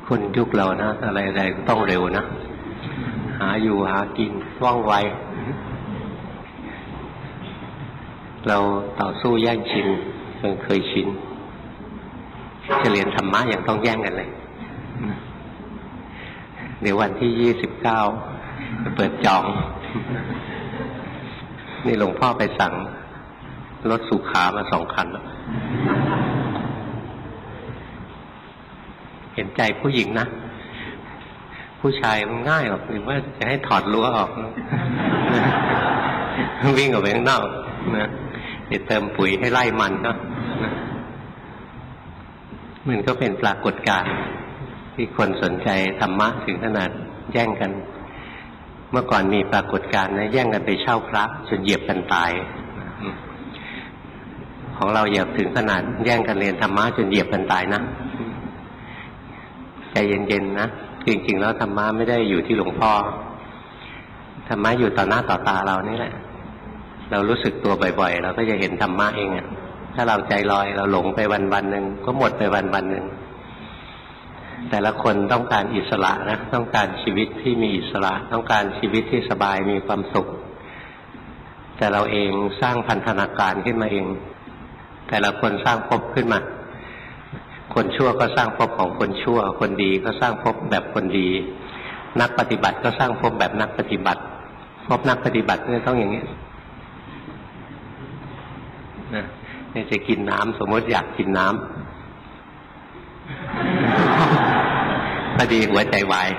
คนยุคเรานะอะไรๆต้องเร็วนะหาอยู่หากินว่องไวเราต่อสู้แย่งชิงจนเคยชินจะเรียนธรรมะยังต้องแย่งกันเลยเดี๋ยววันที่29จะเปิดจองนี่หลวงพ่อไปสั่งรถสุขามา2 คันแล้วเห็นใจผู้หญิงนะผู้ชายมันง่ายหรอกหรือว่าจะให้ถอดรั้วออกวิ่งออกไปข้างนอกนะไปเติมปุ๋ยให้ไล่มันก็มันก็เป็นปรากฏการณ์ที่คนสนใจธรรมะถึงขนาดแย่งกันเมื่อก่อนมีปรากฏการณ์นะแย่งกันไปเช่าพระจนเหยียบกันตายของเราอย่าถึงขนาดแย่งกันเรียนธรรมะจนเหยียบกันตายนะใจเย็นๆนะจริงๆแล้วธรรมะไม่ได้อยู่ที่หลวงพ่อธรรมะอยู่ต่อหน้าต่อตาเรานี่แหละเรารู้สึกตัวบ่อยๆเราก็จะเห็นธรรมะเองอ่ะถ้าเราใจลอยเราหลงไปวันๆนึงก็หมดไปวันๆนึงแต่ละคนต้องการอิสระนะต้องการชีวิตที่มีอิสระต้องการชีวิตที่สบายมีความสุขแต่เราเองสร้างพันธนาการขึ้นมาเองแต่ละคนสร้างภพขึ้นมาคนชั่วก็สร้างภพของคนชั่วคนดีก็สร้างภพแบบคนดีนักปฏิบัติก็สร้างภพแบบนักปฏิบัติภพนักปฏิบัติเนี่ยต้องอย่างนี้นะเนี่ยจะกินน้ำสมมติอยากกินน้ำพอดีหัวใจวาย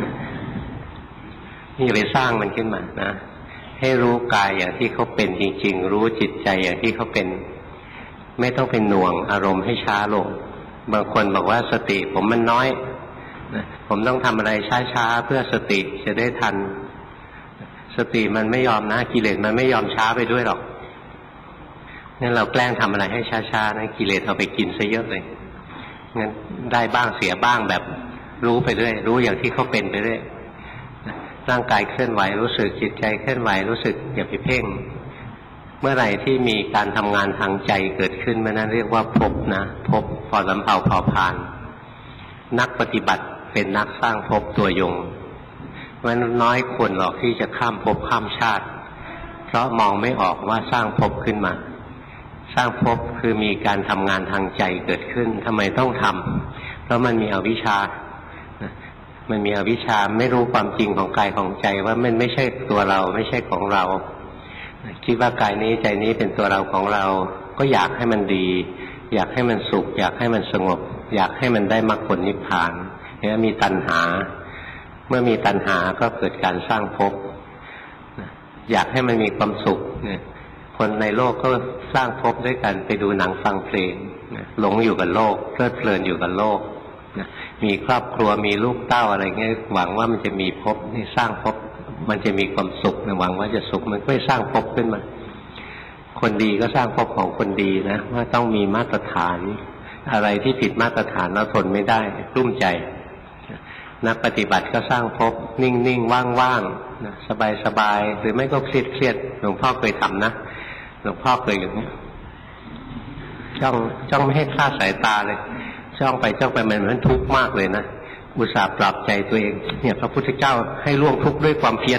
นี่ไปสร้างมันขึ้นมานะให้รู้กายอย่างที่เขาเป็นจริงๆรู้จิตใจอย่างที่เขาเป็นไม่ต้องเป็นหน่วงอารมณ์ให้ช้าลงบางคนบอกว่าสติผมมันน้อยนะผมต้องทำอะไรช้าๆเพื่อสติจะได้ทันสติมันไม่ยอมนะกิเลสมันไม่ยอมช้าไปด้วยหรอกงั้นเราแกล้งทำอะไรให้ช้าๆนะกิเลสเอาไปกินซะเยอะเลยงั้นได้บ้างเสียบ้างแบบรู้ไปเรื่อยรู้อย่างที่เขาเป็นไปเรื่อยร่างกายเคลื่อนไหวรู้สึกจิตใจเคลื่อนไหวรู้สึกอย่าไปเพ่งเมื่อไหร่ที่มีการทำงานทางใจเกิดขึ้นมันนั่นเรียกว่าภพนะภพพอสำเภาพอพานนักปฏิบัติเป็นนักสร้างภพตัวยงมันน้อยคนหรอกที่จะข้ามภพข้ามชาติเพราะมองไม่ออกว่าสร้างภพขึ้นมาสร้างภพคือมีการทำงานทางใจเกิดขึ้นทำไมต้องทำเพราะมันมีอวิชชามันมีอวิชชาไม่รู้ความจริงของกายของใจว่ามันไม่ใช่ตัวเราไม่ใช่ของเราคิดว่ากายนี้ใจนี้เป็นตัวเราของเราก็อยากให้มันดีอยากให้มันสุขอยากให้มันสงบอยากให้มันได้มรรคผลนิพพานเนี่ยมีตัณหาเมื่อมีตัณหาก็เกิดการสร้างภพอยากให้มันมีความสุขเนี่ยคนในโลกก็สร้างภพด้วยกันไปดูหนังฟังเพลงหลงอยู่กับโลกเพลิดเพลินอยู่กับโลกมีครอบครัวมีลูกเต้าอะไรเงี้ยหวังว่ามันจะมีภพนี่สร้างภพมันจะมีความสุขหวังว่าจะสุขมันก็สร้างภพขึ้นมาคนดีก็สร้างภพของคนดีนะว่าต้องมีมาตรฐานอะไรที่ผิดมาตรฐานเราทนไม่ได้กลุ้มใจนักปฏิบัติก็สร้างภพนิ่งๆว่างๆนะสบายๆหรือไม่ก็เครียดหลวงพ่อเคยทำนะหลวงพ่อเคยอย่างนี้จ้องไม่ให้คลาดสายตาเลยจ้องไปมันทุกข์มากเลยนะอุตส่าห์ปรับใจตัวเองเนี่ยพระพุทธเจ้าให้ล่วงทุกข์ด้วยความเพียร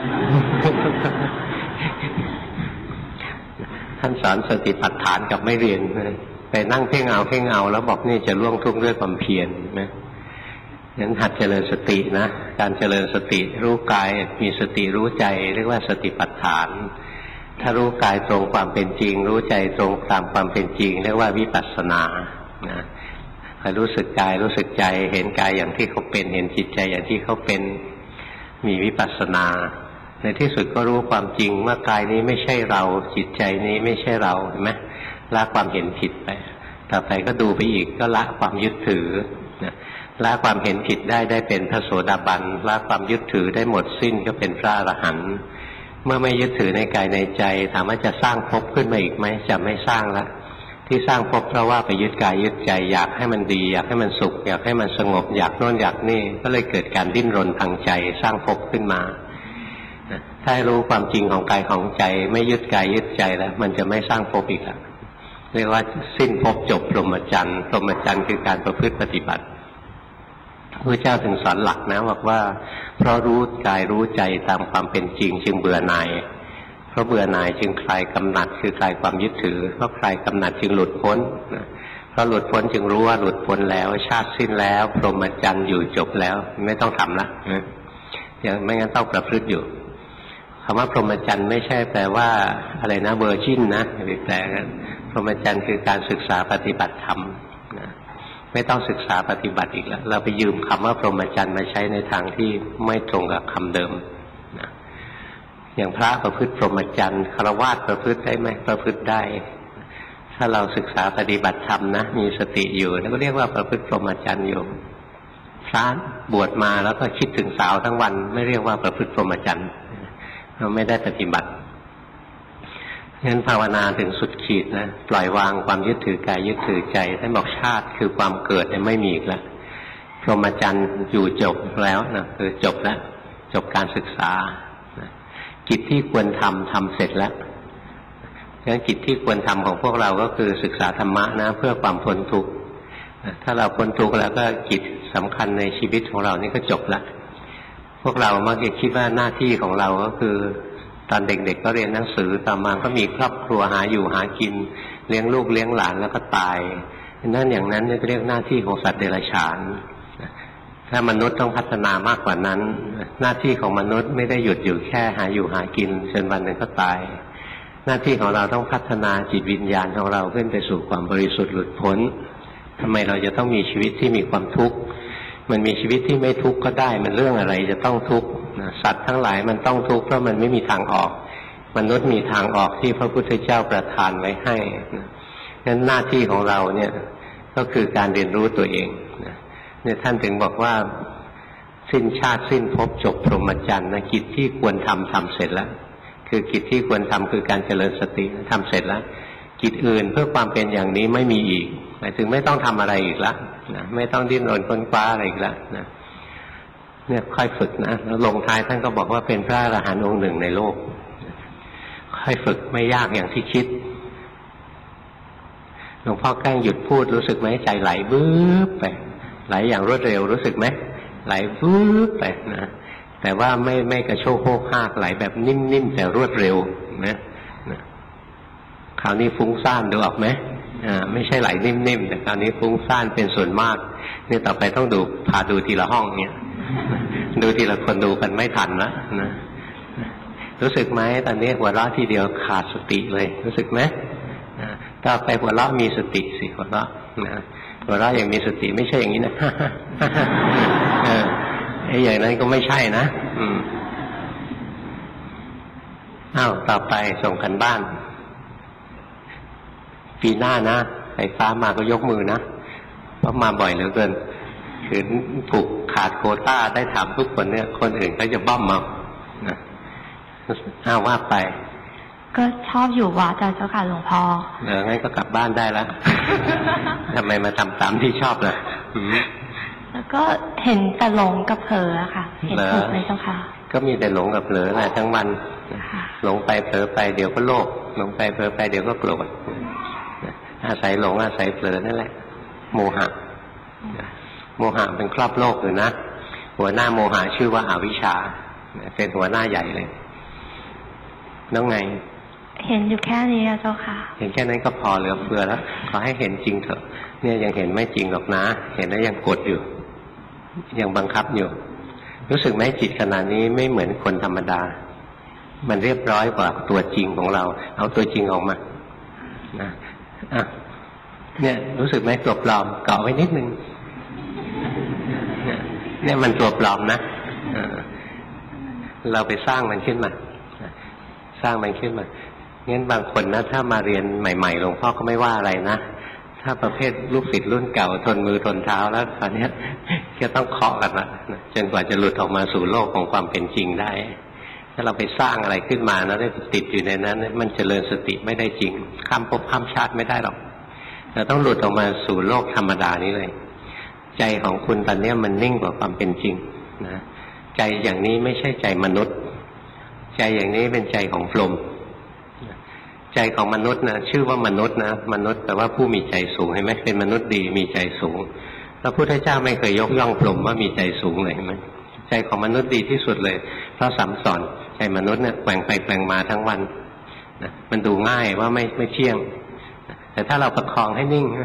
ท่านสอนสติปัฏฐานกับไม่เรียนไปนั่งเพ่งเอาแล้วบอกนี่จะล่วงทุกข์ด้วยความเพียรนะงั้นหัดเจริญสตินะการเจริญสติรู้กายมีสติรู้ใจเรียกว่าสติปัฏฐานถ้ารู้กายตรงความเป็นจริงรู้ใจตรงตามความเป็นจริงเรียกว่าวิปัสสนานะรู้สึกกายรู้สึกใจเห็นกายอย่างที่เขาเป็นเห็นจิตใจอย่างที่เขาเป็นมีวิปัสสนาในที่สุดก็รู้ความจริงว่ากายนี้ไม่ใช่เราจิตใจนี้ไม่ใช่เราเห็นไหมละความเห็นผิดไปต่อไปก็ดูไปอีกก็ละความยึดถือละความเห็นผิดได้เป็นพระโสดาบันละความยึดถือได้หมดสิ้นก็เป็นพระอรหันต์เมื่อไม่ยึดถือในกายในใจถามว่าจะสร้างภพขึ้นมาอีกไหมจะไม่สร้างละที่สร้างภพเพราะว่าไปยึดกายยึดใจอยากให้มันดีอยากให้มันสุขอยากให้มันสงบอยากโน่นอยากนี่ก็เลยเกิดการดิ้นรนทางใจสร้างภพขึ้นมาถ้ารู้ความจริงของกายของใจไม่ยึดกายยึดใจแล้วมันจะไม่สร้างภพอีกแล้วเรียกว่าสิ้นภพจบพรหมจรรย์พรหมจรรย์คือการประพฤติปฏิบัติพระเจ้าถึงสอนหลักนะบอกว่าเพราะรู้กายรู้ใจตามความเป็นจริงจึงเบื่อหน่ายเพราะเบื่อหน่ายจึงคลายกำหนัดคือคลายความยึดถือเพราะคลายกำหนัดจึงหลุดพ้นเพราะหลุดพ้นจึงรู้ว่าหลุดพ้นแล้วชาติสิ้นแล้วพรหมจรรย์อยู่จบแล้วไม่ต้องทำละอย่างไม่งั้นต้องประพฤติอยู่คำว่าพรหมจรรย์ไม่ใช่แปลว่าอะไรนะเวอร์จินนะหรือแปลกันพรหมจรรย์คือการศึกษาปฏิบัติธรรมนะไม่ต้องศึกษาปฏิบัติอีกแล้วเราไปยืมคำว่าพรหมจรรย์มาใช้ในทางที่ไม่ตรงกับคำเดิมนะอย่างพระประพฤติพรหมจรรย์ฆราวาสประพฤติได้ไหมประพฤติได้ถ้าเราศึกษาปฏิบัติธรรมนะมีสติอยู่แล้วก็เรียกว่าประพฤติพรหมจรรย์อยู่พระบวชมาแล้วก็คิดถึงสาวทั้งวันไม่เรียกว่าประพฤติพรหมจรรย์เราไม่ได้ปฏิบัติงั้นภาวนาถึงสุดขีดนะปล่อยวางความยึดถือกายยึดถือใจท่านบอกชาติคือความเกิดเนี่ยไม่มีอีกแล้วพรหมจรรย์อยู่จบแล้วนะคือจบแล้วจบการศึกษากิจที่ควรทำเสร็จแล้วงั้นกิจที่ควรทำของพวกเราก็คือศึกษาธรรมะนะเพื่อความพ้นทุกข์ถ้าเราพ้นทุกข์แล้วก็กิจสำคัญในชีวิตของเรานี่ก็จบแล้วพวกเรามักจะคิดว่าหน้าที่ของเราก็คือตอนเด็กๆก็เรียนหนังสือต่อมาก็มีครอบครัวหาอยู่หากินเลี้ยงลูกเลี้ยงหลานแล้วก็ตายนั่นอย่างนั้นเรียกหน้าที่ของสัตว์เดรัจฉานถ้ามนุษย์ต้องพัฒนามากกว่านั้นหน้าที่ของมนุษย์ไม่ได้หยุดอยู่แค่หาอยู่หากินจนวันหนึ่งก็ตายหน้าที่ของเราต้องพัฒนาจิตวิญญาณของเราขึ้นไปสู่ความบริสุทธิ์หลุดพ้นทำไมเราจะต้องมีชีวิตที่มีความทุกข์มันมีชีวิตที่ไม่ทุกข์ก็ได้มันเรื่องอะไรจะต้องทุกข์สัตว์ทั้งหลายมันต้องทุกข์เพราะมันไม่มีทางออกมนุษย์มีทางออกที่พระพุทธเจ้าประทานไว้ให้งั้นหน้าที่ของเราเนี่ยก็คือการเรียนรู้ตัวเองเนี่ยท่านถึงบอกว่าสิ้นชาติสิ้นภพจบพรหมจรรย์กิจที่ควรทำเสร็จแล้วคือกิจที่ควรทำคือการเจริญสติทำเสร็จแล้วกิจอื่นเพื่อความเป็นอย่างนี้ไม่มีอีกหมายถึงไม่ต้องทำอะไรอีกแล้วนะไม่ต้องดิ้นรนค้นคว้าอะไรอีกแล้วนะเนี่ยค่อยฝึกนะแล้วลงท้ายท่านก็บอกว่าเป็นพระอรหันต์องค์หนึ่งในโลกค่อยฝึกไม่ยากอย่างที่คิดหลวงพ่อแกล้งหยุดพูดรู้สึกไหมใจไหลบึ้บไปไหลอย่างรวดเร็วรู้สึกไหมไหลบึ้บไปนะแต่ว่าไม่กระโชกโฮกฮากไหลแบบนิ่มๆแต่รวดเร็วนะคราวนี้ฟุ้งซ่านดูออกไหมไม่ใช่ไหลนิ่มๆแต่คราวนี้ฟุ้งซ่านเป็นส่วนมากเนี่ยต่อไปต้องดูพาดูทีละห้องเนี่ยดูทีละคนดูกันไม่ทันละนะรู้สึกไหมตอนนี้หัวเราะทีเดียวขาดสติเลยรู้สึกไหมต่อไปหัวเราะมีสติสิหัวเราะนะหัวเราะอย่างมีสติไม่ใช่อย่างนี้นะไอ้อย่างนั้นก็ไม่ใช่นะอ้าวต่อไปส่งกันบ้านปีหน้านะไฟฟ้ามาก็ยกมือนะเพราะมาบ่อยเหลือเกินคือถูกขาดโควต้าได้ถามทุกคนเนี่ยคนอื่นก็จะบ้อมมานะว่าไปก็ชอบอยู่วัดเจ้าค่ะหลวงพ่องั้นก็กลับบ้านได้แล้วทำไมมาทำตามที่ชอบล่ะแล้วก็เห็นแต่หลงกับเผลอค่ะเห็นถูกเลยเจ้าค่ะก็มีแต่หลงกับเผลอแหละทั้งวันหลงไปเผลอไปเดี๋ยวก็โลภหลงไปเผลอไปเดี๋ยวก็โกรธอาศัยหลงอาศัยเผลอนั่นแหละโมหะโมหะเป็นครอบโลกอยู่นะหัวหน้าโมหะชื่อว่าอวิชชาเป็นหัวหน้าใหญ่เลยน้องไงเห็นอยู่แค่นี้เจ้าค่ะเห็นแค่นั้นก็พอเหลือเฟือแล้วขอให้เห็นจริงเถอะเนี่ยยังเห็นไม่จริงหรอกนะเห็นแล้วยังกดอยู่ยังบังคับอยู่รู้สึกไหมจิตขณะนี้ไม่เหมือนคนธรรมดามันเรียบร้อยกว่าตัวจริงของเราเอาตัวจริงออกมานะเนี่ยรู้สึกไหมตัวปลอมเกาะไว้นิดนึงเนี่ยมันตัวปลอมนะเราไปสร้างมันขึ้นมาสร้างมันขึ้นมางั้นบางคนนะถ้ามาเรียนใหม่ๆหลวงพ่อก็ไม่ว่าอะไรนะถ้าประเภทลูกศิษย์รุ่นเก่าทนมือทนเท้าแล้วตอนนี้ก็ต้องเคาะกันละจนกว่าจะหลุดออกมาสู่โลกของความเป็นจริงได้ถ้าเราไปสร้างอะไรขึ้นมาแล้วได้ติดอยู่ในนั้นมันเจริญสติไม่ได้จริงข้ามภพข้ามชาติไม่ได้หรอกเราต้องหลุดออกมาสู่โลกธรรมดานี้เลยใจของคุณตอนนี้มันนิ่งกว่าความเป็นจริงนะใจอย่างนี้ไม่ใช่ใจมนุษย์ใจอย่างนี้เป็นใจของพรหมใจของมนุษย์นะชื่อว่ามนุษย์นะมนุษย์แปลว่าผู้มีใจสูงเห็นไหมเป็นมนุษย์ดีมีใจสูงระพุทธเจ้าไม่เคยยกย่องพรหมว่ามีใจสูงเลยเห็นไหมใจของมนุษย์ดีที่สุดเลยเพราะสัมสอนใจมนุษย์เนี่ยแกว่งไปแกว่งมาทั้งวันนะมันดูง่ายว่าไม่เที่ยงแต่ถ้าเราประคองให้นิ่ง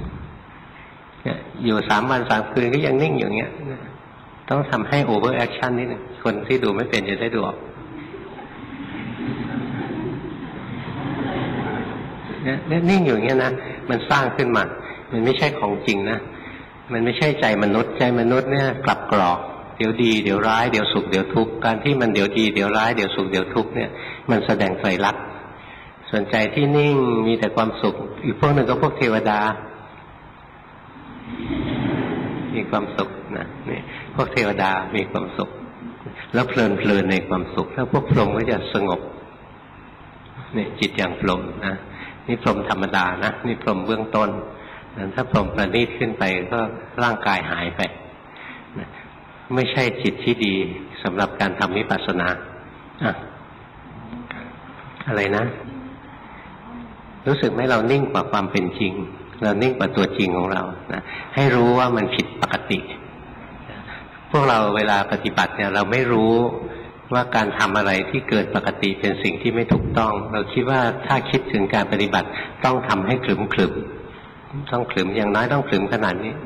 อยู่3 วัน 3 คืนก็ยังนิ่งอย่างเงี้ยต้องทำให้โอเวอร์แอคชั่นนิดนึงคนที่ดูไม่เป็นจะได้ดูออกเนี่ยนิ่งอยู่อย่างเงี้ยนะมันสร้างขึ้นมามันไม่ใช่ของจริงนะมันไม่ใช่ใจมนุษย์ใจมนุษย์เนี่ยกลับกรอกเดี๋ยวดีเดี๋ยวร้ายเดี๋ยวสุขเดี๋ยวทุกข์การที่มันเดี๋ยวดีเดี๋ยวร้ายเดี๋ยวสุขเดี๋ยวทุกข์เนี่ยมันแสดงไตรลักษณ์ส่วนใจที่นิ่งมีแต่ความสุขอีกพวกหนึ่งก็พวกเทวดามีความสุขนะนี่พวกเทวดามีความสุขแล้วเพลินในความสุขแล้วพวกพรหมก็จะสงบนี่จิตอย่างพรหมนะนี่พรหมธรรมดานะนี่พรหมเบื้องต้นถ้าพรหมประณีตขึ้นไปก็ร่างกายหายไปนะไม่ใช่จิตที่ดีสำหรับการทำวิปัสสนาอะไรนะรู้สึกไหมเรานิ่งกว่าความเป็นจริงเรานิ่งกว่าตัวจริงของเรานะให้รู้ว่ามันผิดปกติพวกเราเวลาปฏิบัติเนี่ยเราไม่รู้ว่าการทำอะไรที่เกิดปกติเป็นสิ่งที่ไม่ถูกต้องเราคิดว่าถ้าคิดถึงการปฏิบัติต้องทำให้ขลึมต้องขลึมอย่างน้อยต้องขลึมขนาดนี้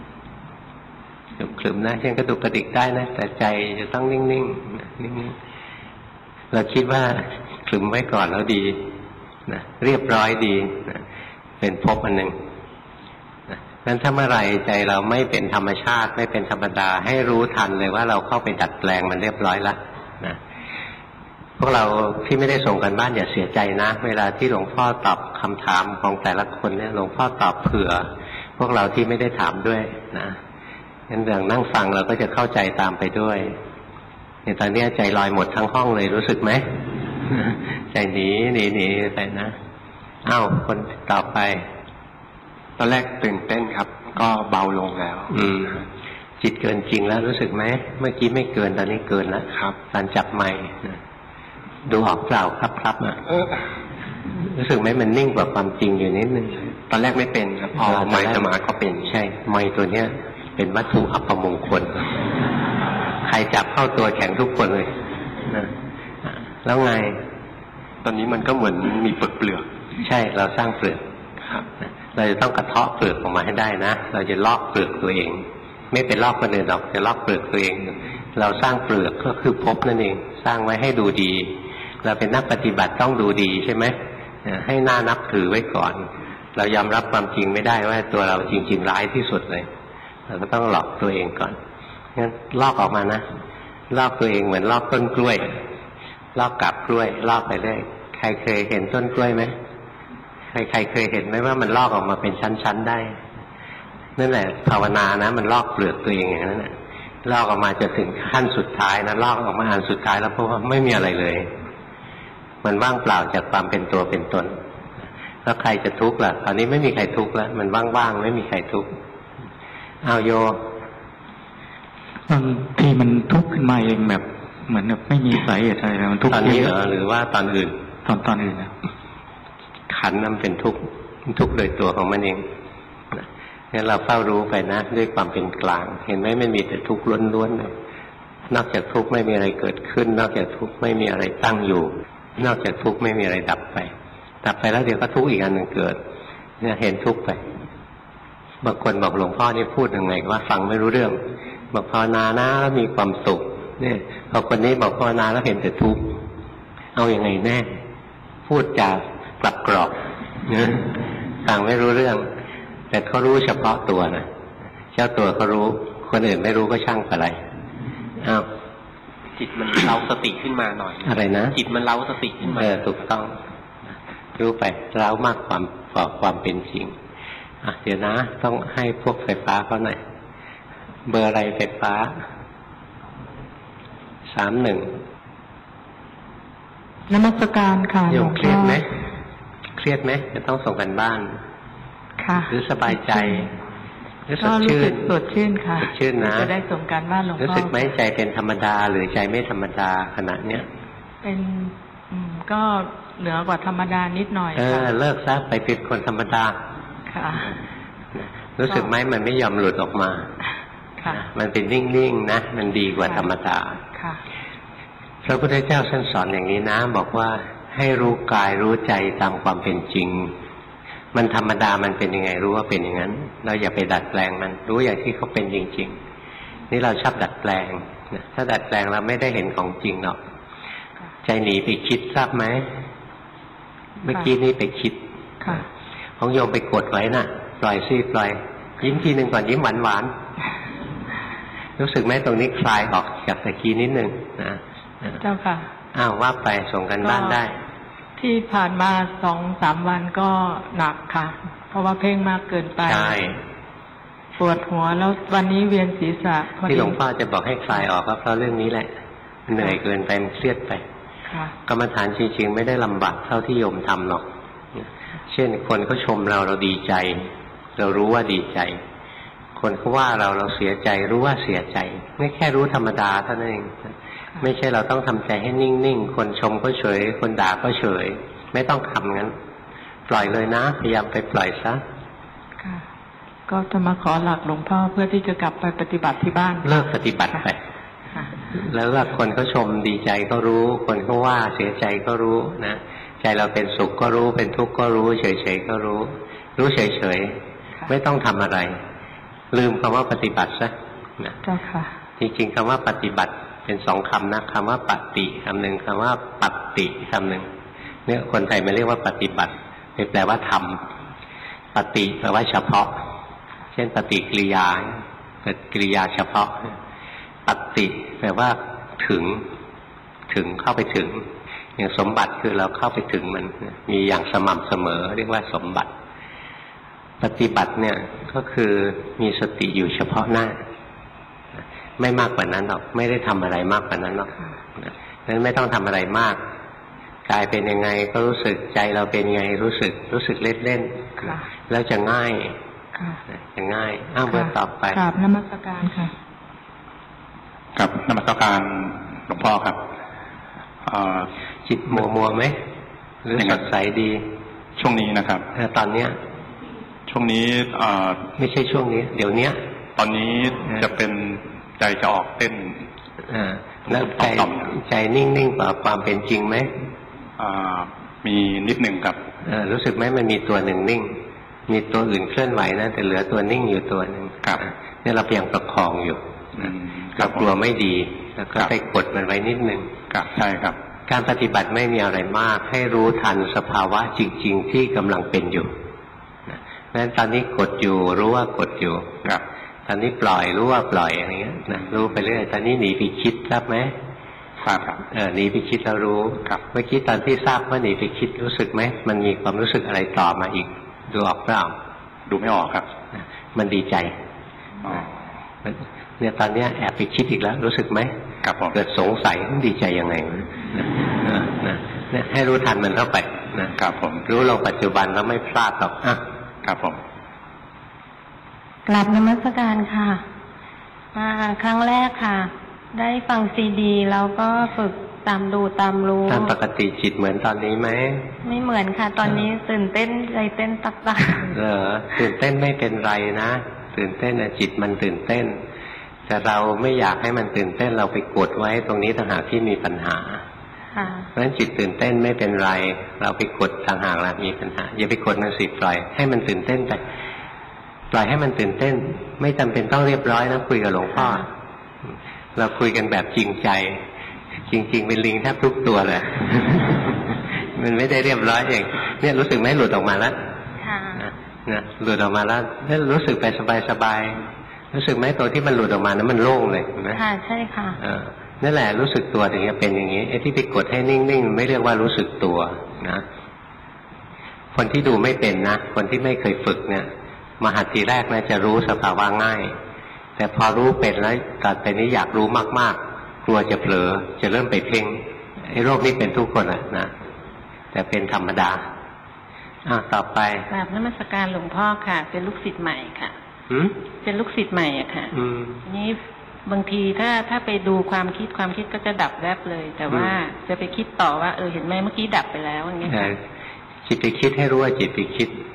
ขลึมนะยังกระดุกกระดิกได้นะแต่ใจจะต้องนิ่งๆนิ่งๆเราคิดว่าขลึมไว้ก่อนแล้วดีนะเรียบร้อยดีนะเป็นภพอันหนึ่งนะงั้นถ้าเมื่อไรใจเราไม่เป็นธรรมชาติไม่เป็นธรรมดาให้รู้ทันเลยว่าเราเข้าไปดัดแปลงมันเรียบร้อยแล้วนะพวกเราที่ไม่ได้ส่งกันบ้านอย่าเสียใจนะเวลาที่หลวงพ่อตอบคำถามของแต่ละคนเนี่ยหลวงพ่อตอบเผื่อพวกเราที่ไม่ได้ถามด้วยนะงั้นเรื่องนั่งฟังเราก็จะเข้าใจตามไปด้วยในตอนนี้ใจลอยหมดทั้งห้องเลยรู้สึกไหมใจหนีไปนะคนต่อไปตอนแรกตื่นเต้นครับก็เบาลงแล้วจิตเกินจริงแล้วรู้สึกไหมเมื่อกี้ไม่เกินตอนนี้เกินแล้วครับการจับไมค์ดูออกเปล่าครับรู้สึกไหมมันนิ่งกว่าความจริงอยู่นิดนึงตอนแรกไม่เป็นครับพอไมค์สมาธิก็เป็นใช่ไมค์ตัวเนี้ยเป็นวัตถุอัปมงคลใครจับเข้าตัวแข็งทุกคนเลยนะแล้วไงตอนนี้มันก็เหมือนมีเปลือกใช่เราสร้างเปลือกครับเราจะต้องกระเทาะเปลือกออกมาให้ได้นะเราจะลอกเปลือกตัวเองไม่เป็นลอกคนอื่นหรอกจะลอกเปลือกตัวเองเราสร้างเปลือกก็คือภพนั่นเองสร้างไว้ให้ดูดีเราเป็นนักปฏิบัติต้องดูดีใช่ไหมให้น่านับถือไว้ก่อนเรายอมรับความจริงไม่ได้ว่าตัวเราจริงๆร้ายที่สุดเลยเราก็ต้องหลอกตัวเองก่อนงั้นลอกออกมานะลอกตัวเองเหมือนลอกต้นกล้วยลอกกับกล้วยลอกไปเรื่อยใครเคยเห็นต้นกล้วยไหมใครเคยเห็นไหมว่ามันลอกออกมาเป็นชั้นๆได้นั่นแหละภาวนานะมันลอกเปลือกตัวเองอย่างนั้นนะลอกออกมาจะถึงขั้นสุดท้ายนะลอกออกมาอันสุดท้ายแล้วเพราะว่าไม่มีอะไรเลยมันว่างเปล่าจากความเป็นตัวเป็นตนแล้วใครจะทุกข์ล่ะตอนนี้ไม่มีใครทุกข์แล้วมันว่างๆไม่มีใครทุกข์โยบางทีมันทุกข์ขึ้นมาเองแบบเหมือนแบบไม่มีสาเหตุอะไรมันทุกข์ตอนนี้เหรอหรือว่าตอนอื่นตอนอื่นนะขันธ์นั้นเป็นทุกข์โดยตัวของมันเองงั้นเราเฝ้ารู้ไปนะด้วยความเป็นกลางเห็นไหมไม่มีแต่ทุกข์ล้วนๆเลยนอกจากทุกข์ไม่มีอะไรเกิดขึ้นนอกจากทุกข์ไม่มีอะไรตั้งอยู่นอกจากทุกข์ไม่มีอะไรดับไปแล้วเดี๋ยวก็ทุกข์อีกอันหนึ่งเกิดเนี่ยเห็นทุกข์ไปบางคนบอกหลวงพ่อนี่พูดยังไงว่าฟังไม่รู้เรื่องบอกภาวนานะแล้วมีความสุขเนี่ยพอคนนี้บอกภาวนาแล้วเห็นแต่ทุกข์เอาอย่างไงแน่พูดจากกลับกรอกเนี่ยฟังไม่รู้เรื่องแต่เขารู้เฉพาะตัวนะเจ้าตัวเขารู้คนอื่นไม่รู้ก็ช่างอะไรจิตมันเล้าสติขึ้นมาหน่อยอะไรนะจิตมันเล้าสติขึ้นมาถูกต้องรู้ไปเล้ามากความเป็นจริงเดี๋ยวนะต้องให้พวกไฟฟ้าเขาหน่อยเบอร์อะไรไฟฟ้า31 นมัสการค่ะหลวงพ่อเครียดไหมจะต้องส่งกันบ้านค่ะหรือสบายใจหรือสดชื่นค่ะสดชื่นนะจะได้ส่งการบ้านหลวงพ่อรู้สึกไหมใจเป็นธรรมดาหรือใจไม่ธรรมดาขณะเนี้ยเป็นก็เหนือกว่าธรรมดานิดหน่อยค่ะเลิกซะไปเป็นคนธรรมดาค่ะรู้สึกไหมมันไม่ยอมหลุดออกมามันเป็นนิ่งๆนะมันดีกว่าธรรมดาพระพุทธเจ้าท่านสอนอย่างนี้นะบอกว่าให้รู้กายรู้ใจตามความเป็นจริงมันธรรมดามันเป็นยังไงรู้ว่าเป็นอย่างนั้นเราอย่าไปดัดแปลงมันรู้อย่างที่เขาเป็นจริงๆนี่เราชอบดัดแปลงถ้าดัดแปลงเราไม่ได้เห็นของจริงหรอกใจหนีไปคิดทราบไหมเมื่อกี้นี้ไปคิดของโยมไปกดไว้น่ะปล่อยซิปล่อยยิ้มทีหนึ่งก่อนยิ้มหวานๆรู้สึกไหมตรงนี้คลายออกจากตะกี้นิดนึงนะเจ้าค่ะว่าไปส่งกันบ้านได้ที่ผ่านมา2-3 วันก็หนักค่ะเพราะว่าเพ่งมากเกินไปใช่ปวดหัวแล้ววันนี้เวียนศีรษะที่หลวงพ่อจะบอกให้คลายออกก็เพราะเรื่องนี้แหละเหนื่อยเกินไปเครียดไปกรรมฐานจริงๆไม่ได้ลำบากเท่าที่โยมทำหรอกเช่นคนเขาชมเราดีใจเรารู้ว่าดีใจคนเขาว่าเราเสียใจรู้ว่าเสียใจไม่แค่รู้ธรรมดาเท่านั้นเองไม่ใช่เราต้องทำใจให้นิ่งๆคนชมก็เฉยคนด่าก็เฉยไม่ต้องทำงั้นปล่อยเลยนะพยายามไปปล่อยซะก็จะมาขอหลักหลวงพ่อเพื่อที่จะกลับไปปฏิบัติที่บ้านเลิกปฏิบัติไปแล้วว่าคนเขาชมดีใจก็รู้คนเขาว่าเสียใจก็รู้นะใจเราเป็นสุขก็รู้เป็นทุกข์ก็รู้เฉยๆก็รู้เฉยๆไม่ต้องทำอะไรลืมคำว่าปฏิบัติซะนะจริงๆคำว่าปฏิบัติเป็น2 คำนะคำว่าปฏิคำหนึ่งคำว่าปัตติคำหนึ่งเนี่ยคนไทยมันเรียกว่าปฏิบัติแปลว่าทำปฏิแปลว่าเฉพาะเช่นปฏิกิริยาเป็นกิริยาเฉพาะปัตติแปลว่าถึงเข้าไปถึงอย่างสมบัติคือเราเข้าไปถึงมันมีอย่างสม่ำเสมอเรียกว่าสมบัติปฏิบัติเนี่ยก็คือมีสติอยู่เฉพาะหน้าไม่มากกว่านั้นหรอกไม่ได้ทำอะไรมากกว่านั้นหรอกนั้นไม่ต้องทำอะไรมากกายเป็นยังไงก็รู้สึกใจเราเป็นยังไงรู้สึกเล่นๆแล้วจะง่ายจะง่ายเบอร์ต่อไปกราบนมัสการค่ะกับนมัสการหลวงพ่อครับจิตมัวไหมหรือสดใสดีช่วงนี้นะครับตอนเนี้ยช่วงนี้ไม่ใช่ช่วงนี้เดี๋ยวนี้ตอนนี้จะเป็นใจจะออกเต้นแล้วใจนิ่งๆกว่าความเป็นจริงไหมมีนิดหนึ่งครับรู้สึกไหมมันมีตัวหนึ่งนิ่งมีตัวอื่นเคลื่อนไหวนะแต่เหลือตัวนิ่งอยู่ตัวหนึ่งครับนี่เรายังประคองอยู่เรากลัวไม่ดีแล้วก็ไปกดมันไว้นิดนึงครับใช่ครับการปฏิบัติไม่มีอะไรมากให้รู้ทันสภาวะจริงๆที่กำลังเป็นอยู่นั้นตอนนี้กดอยู่รู้ว่ากดอยู่ครับตอนนี้ปล่อยรู้ว่าปล่อยอะไรเงี้ยนะรู้ไปเรื่อยตอนนี้หนีไปคิดรับไหมครับหนีไปคิดแล้วรู้ครับเมื่อกี้ตอนที่ทราบว่าหนีไปคิดรู้สึกไหมมันมีความรู้สึกอะไรต่อมาอีกดูออกเปล่าดูไม่ออกครับมันดีใจเนี่ยตอนนี้แอบไปคิดอีกแล้วรู้สึกไหมเกิดสงสัยดีใจยังไงเนี่ยให้รู้ทันมันเข้าไปนะครับผมรู้ลงปัจจุบันแล้วไม่พลาดหรอกครับผมกราบนมัสการค่ะมาครั้งแรกค่ะได้ฟังซีดีแล้วก็ฝึกตามดูตามรู้ตามปกติจิตเหมือนตอนนี้ไหมไม่เหมือนค่ะตอนนี้ตื่นเต้นใจเต้นตักตื่นเต้นไม่เป็นไรนะตื่นเต้นจิตมันตื่นเต้นแต่เราไม่อยากให้มันตื่นเต้นเราไปกดไว้ตรงนี้ต่างหากที่มีปัญหาเพราะฉะนั้นจิตตื่นเต้นไม่เป็นไรเราไปกดต่างหากเรามีปัญหาอย่าไปกดมันสิปล่อยให้มันตื่นเต้นไปปล่อยให้มันตื่นเต้นไม่จำเป็นต้องเรียบร้อยนะคุยกับหลวงพ่อเราคุยกันแบบจริงใจจริงๆเป็นลิงแทบทุกตัวเลย มันไม่ได้เรียบร้อยเองเนี่ยรู้สึกไหมหลุดออกมาแล้วนะหลุดออกมาแล้วนี่รู้สึกไปสบายๆรู้สึกไหมตัวที่มันหลุดออกมานั้นมันโล่งเลยนะค่ะใช่ค่ะนั่นแหละรู้สึกตัวถึงจะเป็นอย่างนี้ไอ้ที่ไปกดให้นิ่งๆไม่เรียกว่ารู้สึกตัวนะคนที่ดูไม่เป็นนะคนที่ไม่เคยฝึกเนี่ยมหัดทีแรกนะจะรู้สภาวะง่ายแต่พอรู้เป็นแล้วต่อไปนี้อยากรู้มากๆกลัวจะเผลอจะเริ่มไปเพ่งไอ้โรคนี้เป็นทุกคนนะแต่เป็นธรรมดาต่อไปกราบนมัสการหลวงพ่อค่ะเป็นลูกศิษย์ใหม่ค่ะเป็นลูกศิษย์ใหม่อะค่ะนี้บางทีถ้าไปดูความคิดก็จะดับแวบเลยแต่ว่าจะไปคิดต่อว่าเห็นไหมเมื่อกี้ดับไปแล้วอย่างเงี้ยค่ะจิตไปคิดให้รู้ว่าจิตไปคิด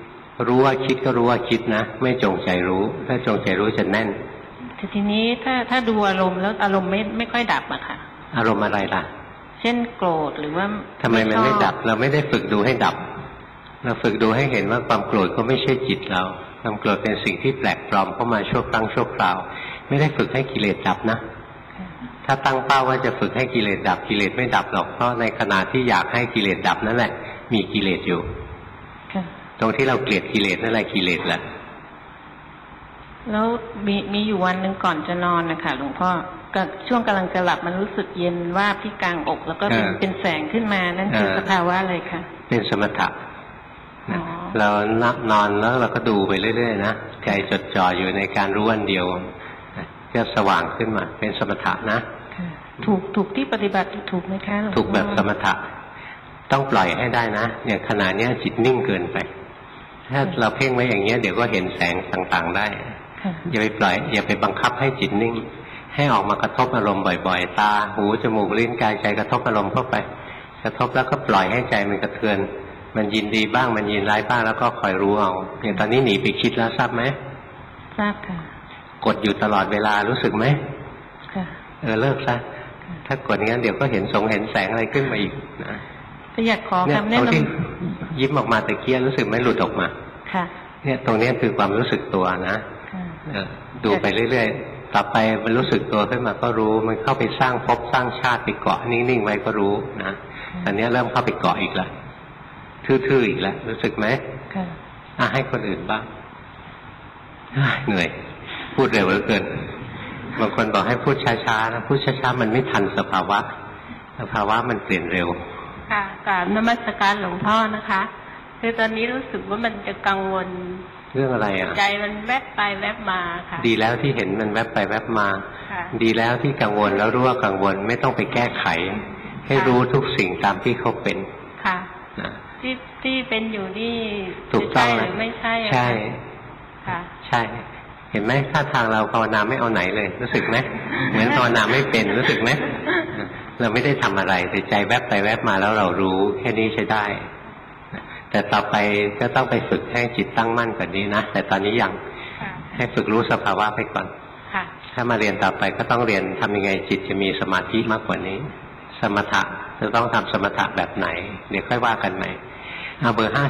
รู้ว่าคิดก็รู้ว่าคิดนะไม่จงใจรู้ถ้าจงใจรู้จะแน่นแต่ทีนี้ถ้าดูอารมณ์แล้วอารมณ์ไม่ค่อยดับอะค่ะอารมณ์อะไรล่ะเช่นโกรธหรือว่าทำไมมันไม่ดับเราไม่ได้ฝึกดูให้ดับเราฝึกดูให้เห็นว่าความโกรธก็ไม่ใช่จิตเราความโกรธเป็นสิ่งที่แปลกปลอมเข้ามาชั่วครั้งชั่วคราวไม่ได้ฝึกให้กิเลสดับนะถ้าตั้งเป้าว่าจะฝึกให้กิเลสดับกิเลสไม่ดับหรอกเพราะในขณะที่อยากให้กิเลสดับนั่นแหละมีกิเลสอยู่ตรงที่เราเกลียดกิเลสนั่นแหละกิเลสแหละแล้วมีอยู่วันหนึ่งก่อนจะนอนนะคะหลวงพ่อช่วงกำลังจะหลับมันรู้สึกเย็นว่าที่กลางอกแล้วก็เป็นแสงขึ้นมานั่นคือสภาวะอะไรคะเป็นสมถะเรานอนแล้วเราก็ดูไปเรื่อยๆนะใจจดจ่ออยู่ในการรู้อันเดียวก็สว่างขึ้นมาเป็นสมถะนะถูกที่ปฏิบัติถูกไหมคะถูกแบบสมถะต้องปล่อยให้ได้นะอย่างขณะนี้จิตนิ่งเกินไปถ้าเราเพ่งไว้อย่างเงี้ยเดี๋ยวก็เห็นแสงต่างๆได้อย่าไปปล่อยอย่าไปบังคับให้จิตนิ่งให้ออกมากระทบอารมณ์บ่อยๆตาหูจมูกลิ้นกายใจกระทบอารมณ์เข้าไปกระทบแล้วก็ปล่อยให้ใจมันกระเทือนมันยินดีบ้างมันยินร้ายบ้างแล้วก็คอยรู้เอาอย่างตอนนี้หนีไปคิดแล้วทราบไหมทราบค่ะกดอยู่ตลอดเวลารู้สึกไหมค่ะเลิกซะถ้ากดงั้นเดี๋ยวก็เห็นแสงอะไรขึ้นมาอีกนะอยากขอคำแนะนำยิ้มออกมาตะเกียรู้สึกไหมหลุดออกมาค่ะเนี่ยตรงนี้คือความรู้สึกตัวนะดูไปเรื่อยๆต่อไปมันรู้สึกตัวขึ้นมาก็รู้มันเข้าไปสร้างภพสร้างชาติไปเกาะนิ่งๆไว้ก็รู้นะตอนนี้เริ่มเข้าไปเกาะอีกแล้วทื่อๆอีกแล้วรู้สึกไหมค่ะให้คนอื่นบ้างเหนื่อยพูดเร็วเหลือเกินบางคนบอกให้พูดช้าๆนะพูดช้าๆมันไม่ทันสภาวะมันเปลี่ยนเร็วค่ะกราบนมัสการหลวงพ่อนะคะคือตอนนี้รู้สึกว่ามันจะกังวลเรื่องอะไรอ่ะใจมันแวบไปแวบมาค่ะดีแล้วที่เห็นมันแวบไปแวบมาดีแล้วที่กังวลแล้วรู้ว่ากังวลไม่ต้องไปแก้ไขให้รู้ทุกสิ่งตามที่เขาเป็นค่ะที่เป็นอยู่นี่ถูกต้องหรือไม่ใช่ใช่ค่ะใช่เห็นไหมท่าทางเราภาวนาไม่เอาไหนเลยรู้สึกไหมเหมือนภาวนาไม่เป็นรู้สึกไหมเราไม่ได้ทำอะไรแต่ใจแวบไปแวบมาแล้วเรารู้แค่นี้ใช้ได้แต่ต่อไปก็ต้องไปฝึกให้จิตตั้งมั่นกว่านี้นะแต่ตอนนี้ยังให้ฝึกรู้สภาวะไปก่อนถ้ามาเรียนต่อไปก็ต้องเรียนทำยังไงจิตจะมีสมาธิมากกว่านี้สมถะจะต้องทำสมถะแบบไหนเดี๋ยวค่อยว่ากันใหม่เอาเบอร์56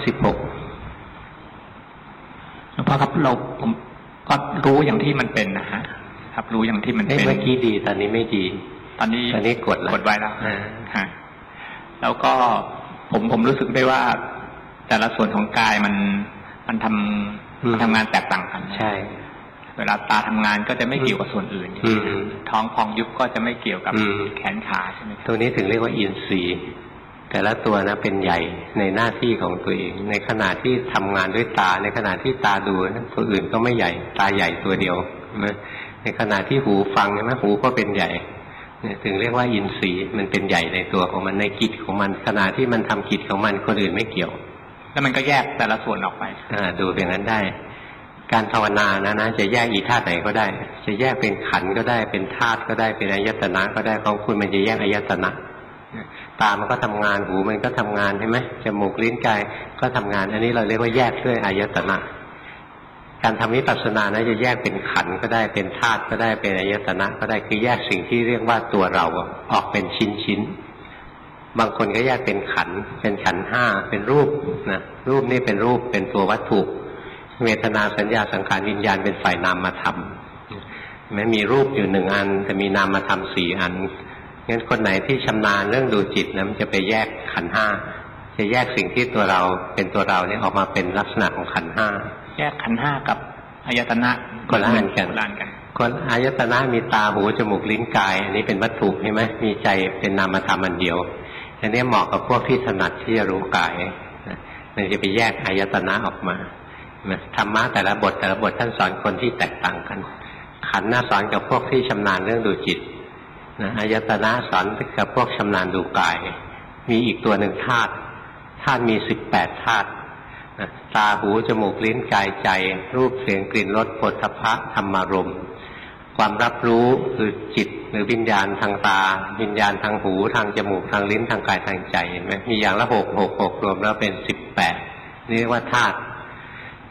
หลวงพ่อครับผมก็รู้อย่างที่มันเป็นนะฮะครับรู้อย่างที่มันเป็นเมื่อกี้ดีตอนนี้ไม่ดีตอนนี้กดไว้แล้วฮะแล้วก็ผมรู้สึกได้ว่าแต่ละส่วนของกายมันทำงานแตกต่างกันใช่เวลาตาทำงานก็จะไม่เกี่ยวกับส่วนอื่นท้องพองยุบก็จะไม่เกี่ยวกับแขนขาใช่ไหมตัวนี้ถึงเรียกว่าอินทรีย์แต่ละตัวนะเป็นใหญ่ในหน้าที่ของตัวเองในขณะที่ทำงานด้วยตาในขณะที่ตาดูตัวอื่นก็ไม่ใหญ่ตาใหญ่ตัวเดียวในขณะที่หูฟังใช่ไหมหูก็เป็นใหญ่ถึงเรียกว่าอินทรีย์มันเป็นใหญ่ในตัวของมันในกิจของมันขณะที่มันทำกิจของมันคนอื่นไม่เกี่ยวแล้วมันก็แยกแต่ละส่วนออกไปดูอย่างนั้นได้การภาวนานะจะแยกอีธาตุไหนก็ได้จะแยกเป็นขันธ์ก็ได้เป็นธาตุก็ได้เป็นอายตนะก็ได้ของคุณมันจะแยกอายตนะตามันก็ทำงานหูมันก็ทำงานใช่ไหมจมูกลิ้นกายก็ทำงานอันนี้เราเรียกว่าแยกด้วยอายตนะการทำวิปัสสนานะจะแยกเป็นขันธ์ก็ได้เป็นธาตุก็ได้เป็นอายตนะก็ได้คือแยกสิ่งที่เรียกว่าตัวเราออกเป็นชิ้นบางคนก็แยกเป็นขันธ์เป็นขันธ์ห้าเป็นรูปนะรูปนี่เป็นรูปเป็นตัววัตถุเวทนาสัญญาสังขารวิญญาณเป็นฝ่ายนามธรรมไม่มีรูปอยู่หนึ่งอันแต่มีนามธรรมสี่อันงั้นคนไหนที่ชำนาญเรื่องดูจิตนะมันจะไปแยกขันธ์ห้าจะแยกสิ่งที่ตัวเราเป็นตัวเราเนี่ยออกมาเป็นลักษณะของขันธ์ห้าแยกขันธ์ห้ากับอายตนะคนละอันกันคนอายตนะมีตาหูจมูกลิ้นกายอันนี้เป็นวัตถุใช่ไหมมีใจเป็นนามธรรมอันเดียวอันนี้เหมาะกับพวกที่ถนัดที่จะรู้กายมันจะไปแยกอายตนะออกมาธรรมะแต่ละบทท่านสอนคนที่แตกต่างกันขันธ์น่าสอนกับพวกที่ชำนาญเรื่องดูจิตอายตนะสอนกับพวกชำนาญดูกายมีอีกตัวหนึ่งธาตุมี18ธาตุตาหูจมูกลิ้นกายใจรูปเสียงกลิ่นรสโผฏฐัพพะธรรมารมณ์ความรับรู้คือจิตหรือวิญญาณทางตาวิญญาณทางหูทางจมูกทางลิ้นทางกายทางใจเห็นไหมมีอย่างละ6รวมแล้วเป็น18นี่เรียกว่าธาตุ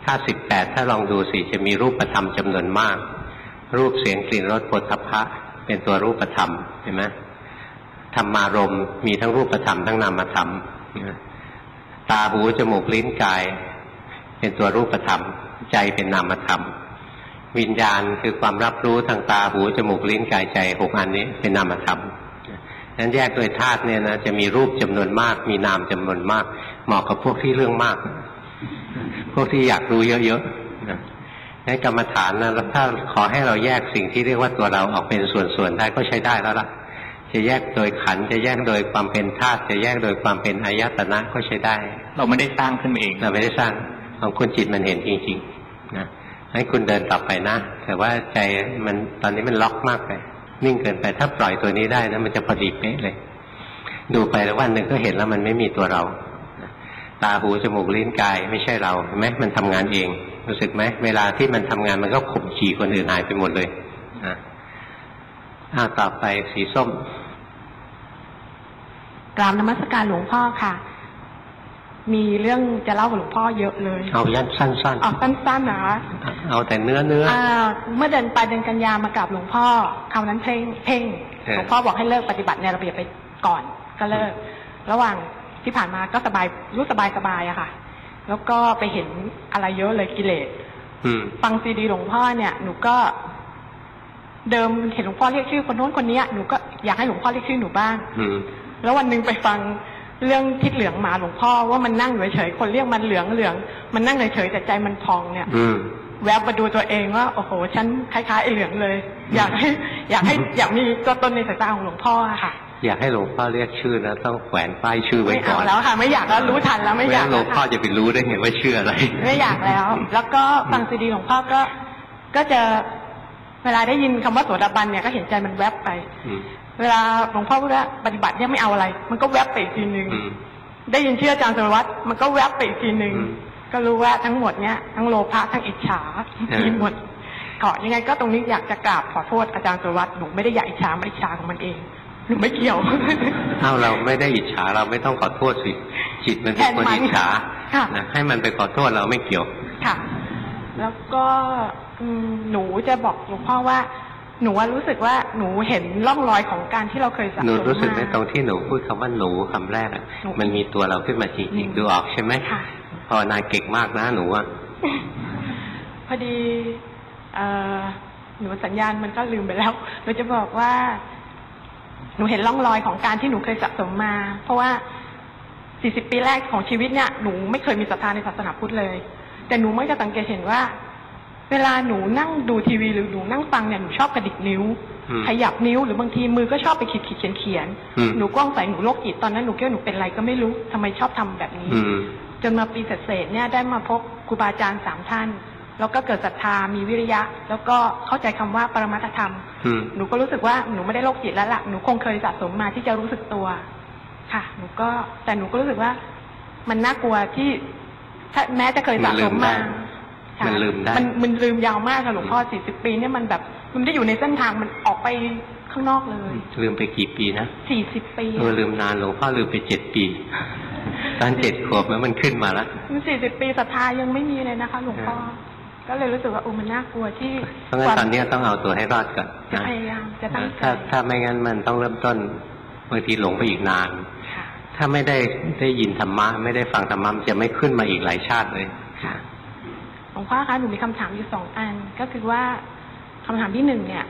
ธาตุ18ถ้าลองดูสิจะมีรูปธรรมจำนวนมากรูปเสียงกลิ่นรสโผฏฐัพพะเป็นตัวรูปธรรมเห็นไหมธรรมารมณ์มีทั้งรูปธรรมทั้งนามธรรมตาหูจมูกลิ้นกายเป็นตัวรูปธรรมใจเป็นนามธรรมวิญญาณคือความรับรู้ทางตาหูจมูกลิ้นกายใจ6อันนี้เป็นนามธรรมนั้นแยกโดยธาตุเนี่ยนะจะมีรูปจำนวนมากมีนามจำนวนมากเหมาะกับพวกที่เรื่องมากพวกที่อยากรู้เยอะๆในกรรมฐานนะถ้าขอให้เราแยกสิ่งที่เรียกว่าตัวเราออกเป็นส่วนๆได้ก็ใช้ได้แล้วล่ะจะแยกโดยขันธ์จะแยกโดยความเป็นธาตุจะแยกโดยความเป็นอายตนะก็ใช้ได้เราไม่ได้สร้างขึ้นมาเองเราไม่ได้สร้างของคุณจิตมันเห็นจริงๆนะให้คุณเดินต่อไปนะแต่ว่าใจมันตอนนี้มันล็อกมากไปนิ่งเกินไปถ้าปล่อยตัวนี้ได้นะมันจะพอดีเป๊ะเลยดูไปแล้ววันหนึ่งก็เห็นแล้วมันไม่มีตัวเราตาหูจมูกลิ้นกายไม่ใช่เราเห็นไหมมันทำงานเองรู้สึกไหมเวลาที่มันทำงานมันก็ข่มขี่คนอื่นหายไปหมดเลยต่อไปสีส้มกราบนมัสการหลวงพ่อค่ะมีเรื่องจะเล่ากับหลวงพ่อเยอะเลยเอายันสั้นๆเอาสั้นๆนะเอาแต่เนื้อเมื่อเดือนกันยามากราบหลวงพ่อคราวนั้นเพ่งหลวงพ่อบอกให้เลิกปฏิบัติในระเบียบไปก่อนก็เลิกระหว่างที่ผ่านมาก็รู้สบายอะค่ะแล้วก็ไปเห็นอะไรเยอะเลยกิเลสฟังซีดีหลวงพ่อเนี่ยหนูก็เดิมเห็นหลวงพ่อเรียกชื่อคนโน้นคนนี้หนูก็อยากให้หลวงพ่อเรียกชื่อหนูบ้างแล้ววันนึงไปฟังเรื่องทิศเหลืองหมาหลวงพ่อว่ามันนั่งเฉยๆคนเรียกมันเหลืองมันนั่งเฉยๆแต่ใจมันพองเนี่ยแวบมาดูตัวเองว่าโอ้โหฉันคล้ายๆไอ้เหลืองเลยอยากมีตัวตนในสายตาของหลวงพ่อค่ะอยากให้หลวงพ่อเรียกชื่อนะต้องแขวนป้ายชื่อไว้ก่อนไม่เอาแล้วค่ะไม่อยากแล้วรู้ทันแล้วไม่อยากหลวงพ่อจะไปรู้ได้ไงว่าชื่ออะไรไม่อยากแล้วแล้วก็ฟังซีดีหลวงพ่อก็จะเวลาได้ยินคำว่าโสดาบันเนี่ยก็เห็นใจมันแวบไปเวลาหลวงพ่อพูดว่าปฏิบัติเนี่ยไม่เอาอะไรมันก็แวบไปอีกทีนึงได้ยินชื่ออาจารย์สุรวัตรมันก็แวบไปอีกทีนึงก็รู้ว่าทั้งหมดเนี่ยทั้งโลภะทั้งอิจฉามีหมดขอยังไงก็ตรงนี้อยากจะกราบขอโทษอาจารย์สุรวัตรหนูไม่ได้อยากอิจฉาไม่อิจฉาของมันเองหนูไม่เกี่ยวเราไม่ได้อิจฉาเราไม่ต้องขอโทษสิจิตมันเป็นคนอิจฉานะให้มันไปขอโทษเราไม่เกี่ยวค่ะแล้วก็หนูจะบอกหลวงพ่อว่าหนูรู้สึกว่าหนูเห็นร่องรอยของการที่เราเคยสะสมมาหนูรู้สึกไหมตรงที่หนูพูดคำว่าหนูคำแรกมันมีตัวเราขึ้นมาจริงๆดูออกใช่ไหมภาวนาเก่งมากนะหนูอ่ะพอดีหนูสัญญาณมันก็ลืมไปแล้วหนูจะบอกว่าหนูเห็นร่องรอยของการที่หนูเคยสะสมมาเพราะว่า40 ปีแรกของชีวิตเนี่ยหนูไม่เคยมีศรัทธาในศาสนาพุทธเลยแต่หนูไม่จะสังเกตเห็นว่าเวลาหนูนั่งดูทีวีหรือหนูนั่งฟังเนี่ยหนูชอบกระดิกนิ้วขยับนิ้วหรือบางทีมือก็ชอบไปขีดเขียนหนูก้องใส่หนูโรคจิตตอนนั้นหนูคิดว่าหนูเป็นอะไรก็ไม่รู้ทำไมชอบทำแบบนี้จนมาปีเศษเนี่ยได้มาพบครูบาอาจารย์3 ท่านแล้วก็เกิดศรัทธามีวิริยะแล้วก็เข้าใจคำว่าปรมัตถธรรมหนูก็รู้สึกว่าหนูไม่ได้โรคจิตแล้วล่ะหนูคงเคยสะสมมาที่จะรู้สึกตัวค่ะแต่หนูก็รู้สึกว่ามันน่ากลัวที่แม้จะเคยสะสมมามันลืมได้มันลืมยาวมากค่ะหลวงพ่อ40 ปีเนี่ยมันแบบมันไม่ได้อยู่ในเส้นทางมันออกไปข้างนอกเลยลืมไปกี่ปีนะ 40 ปีลืมนานหลวงพ่อลืมไป7 ปีตอน7 ขวบแล้วมันขึ้นมาแล้ว 40 ปีศรัทธายังไม่มีเลยนะคะหลวงพ่อก็เลยรู้สึกว่ามันน่ากลัวที่เพราะงั้นตอนนี้ต้องเอาตัวให้รอดก่อนนะพยายามจะตั้งใจถ้าไม่งั้นมันต้องเริ่มต้นบางทีหลงไปอีกนานถ้าไม่ได้ยินธรรมะไม่ได้ฟังธรรมะจะไม่ขึ้นมาอีกหลายชาติเลยหลวงพ่อคะหนูมีคำถามอยู่2 อันก็คือว่าคำถามที่1เนี่ย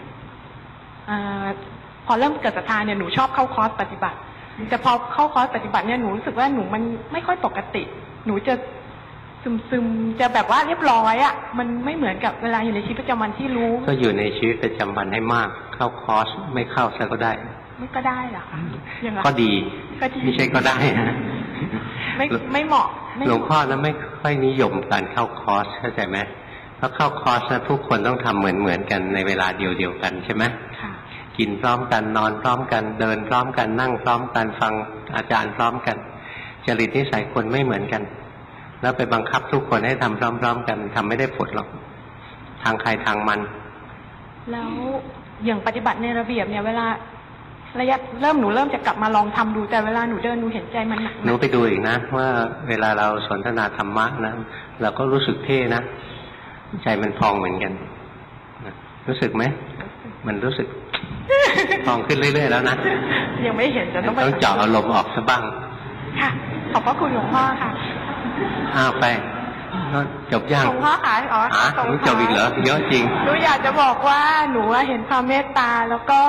พอเริ่มเกิดศรัทธาเนี่ยหนูชอบเข้าคอร์สปฏิบัติแต่พอเข้าคอร์สปฏิบัติเนี่ยหนูรู้สึกว่าหนูมันไม่ค่อยปกติหนูจะซึมจะแบบว่าเรียบร้อยอ่ะมันไม่เหมือนกับเวลาอยู่ในชีวิตประจำวันที่รู้ก็อยู่ในชีวิตประจำวันให้มากเข้าคอร์สไม่เข้าซะก็ได้ไม่ก็ได้เหรอคะก็ดีไม่ใช่ก็ได้ไม่เหมาะหลวงพ่อนะไม่ค่อยนิยมการเข้าคอร์สเข้าใจไหมเพราะเข้าคอร์สนะทุกคนต้องทำเหมือนกันในเวลาเดียวกันใช่ไหมกินพร้อมกันนอนพร้อมกันเดินพร้อมกันนั่งพร้อมกันฟังอาจารย์พร้อมกันจริตนิสัยคนไม่เหมือนกันแล้วไปบังคับทุกคนให้ทำพร้อมๆกันทำไม่ได้ผลหรอกทางใครทางมันแล้วอย่างปฏิบัติในระเบียบเนี่ยเวลาระยะหนูเริ่มจะกลับมาลองทำดูแต่เวลาหนูเดินหนูเห็นใจมันหนักหนูไปดูอีกนะว่าเวลาเราสนทนาธรรมะนะเราก็รู้สึกเท่นะใจมันพองเหมือนกันรู้สึกไหมมันรู้สึกพองขึ้นเรื่อยๆแล้วนะยังไม่เห็นจะต้องเจาะอารมณ์ออกซะบ้างค่ะขอบพระคุณหลวงพ่อค่ะไปจบยังหลวงพ่อค่ะหนูจบอีกเหรอเยอะจริงหนูอยากจะบอกว่าหนูเห็นความเมตตาแล้วก็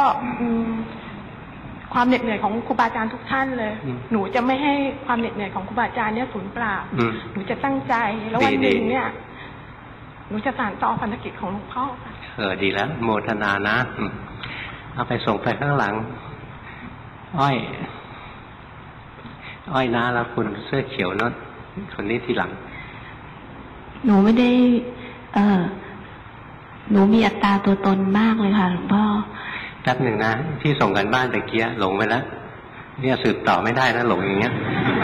ความเหน็ดเหนื่อยของครูบาอาจารย์ทุกท่านเลยหนูจะไม่ให้ความเหน็ดเหนื่อยของครูบาอาจารย์เนี่ยสูญเปล่าหนูจะตั้งใจแล้ววันหนึ่งเนี่ยหนูจะสานต่อพันธกิจของหลวงพ่อค่ะดีแล้วโมทนานะเอาไปส่งไปข้างหลังอ้อยนะแล้วคุณเสื้อเขียวนั่นคนนี้ทีหลังหนูไม่ได้หนูมีอัตตาตัวตนมากเลยค่ะหลวงพ่อแป๊บหนึ่งนะที่ส่งกันบ้านตะเกียหลงไปแล้วเนี่ยสืบต่อไม่ได้นะหลงอย่างเงี้ย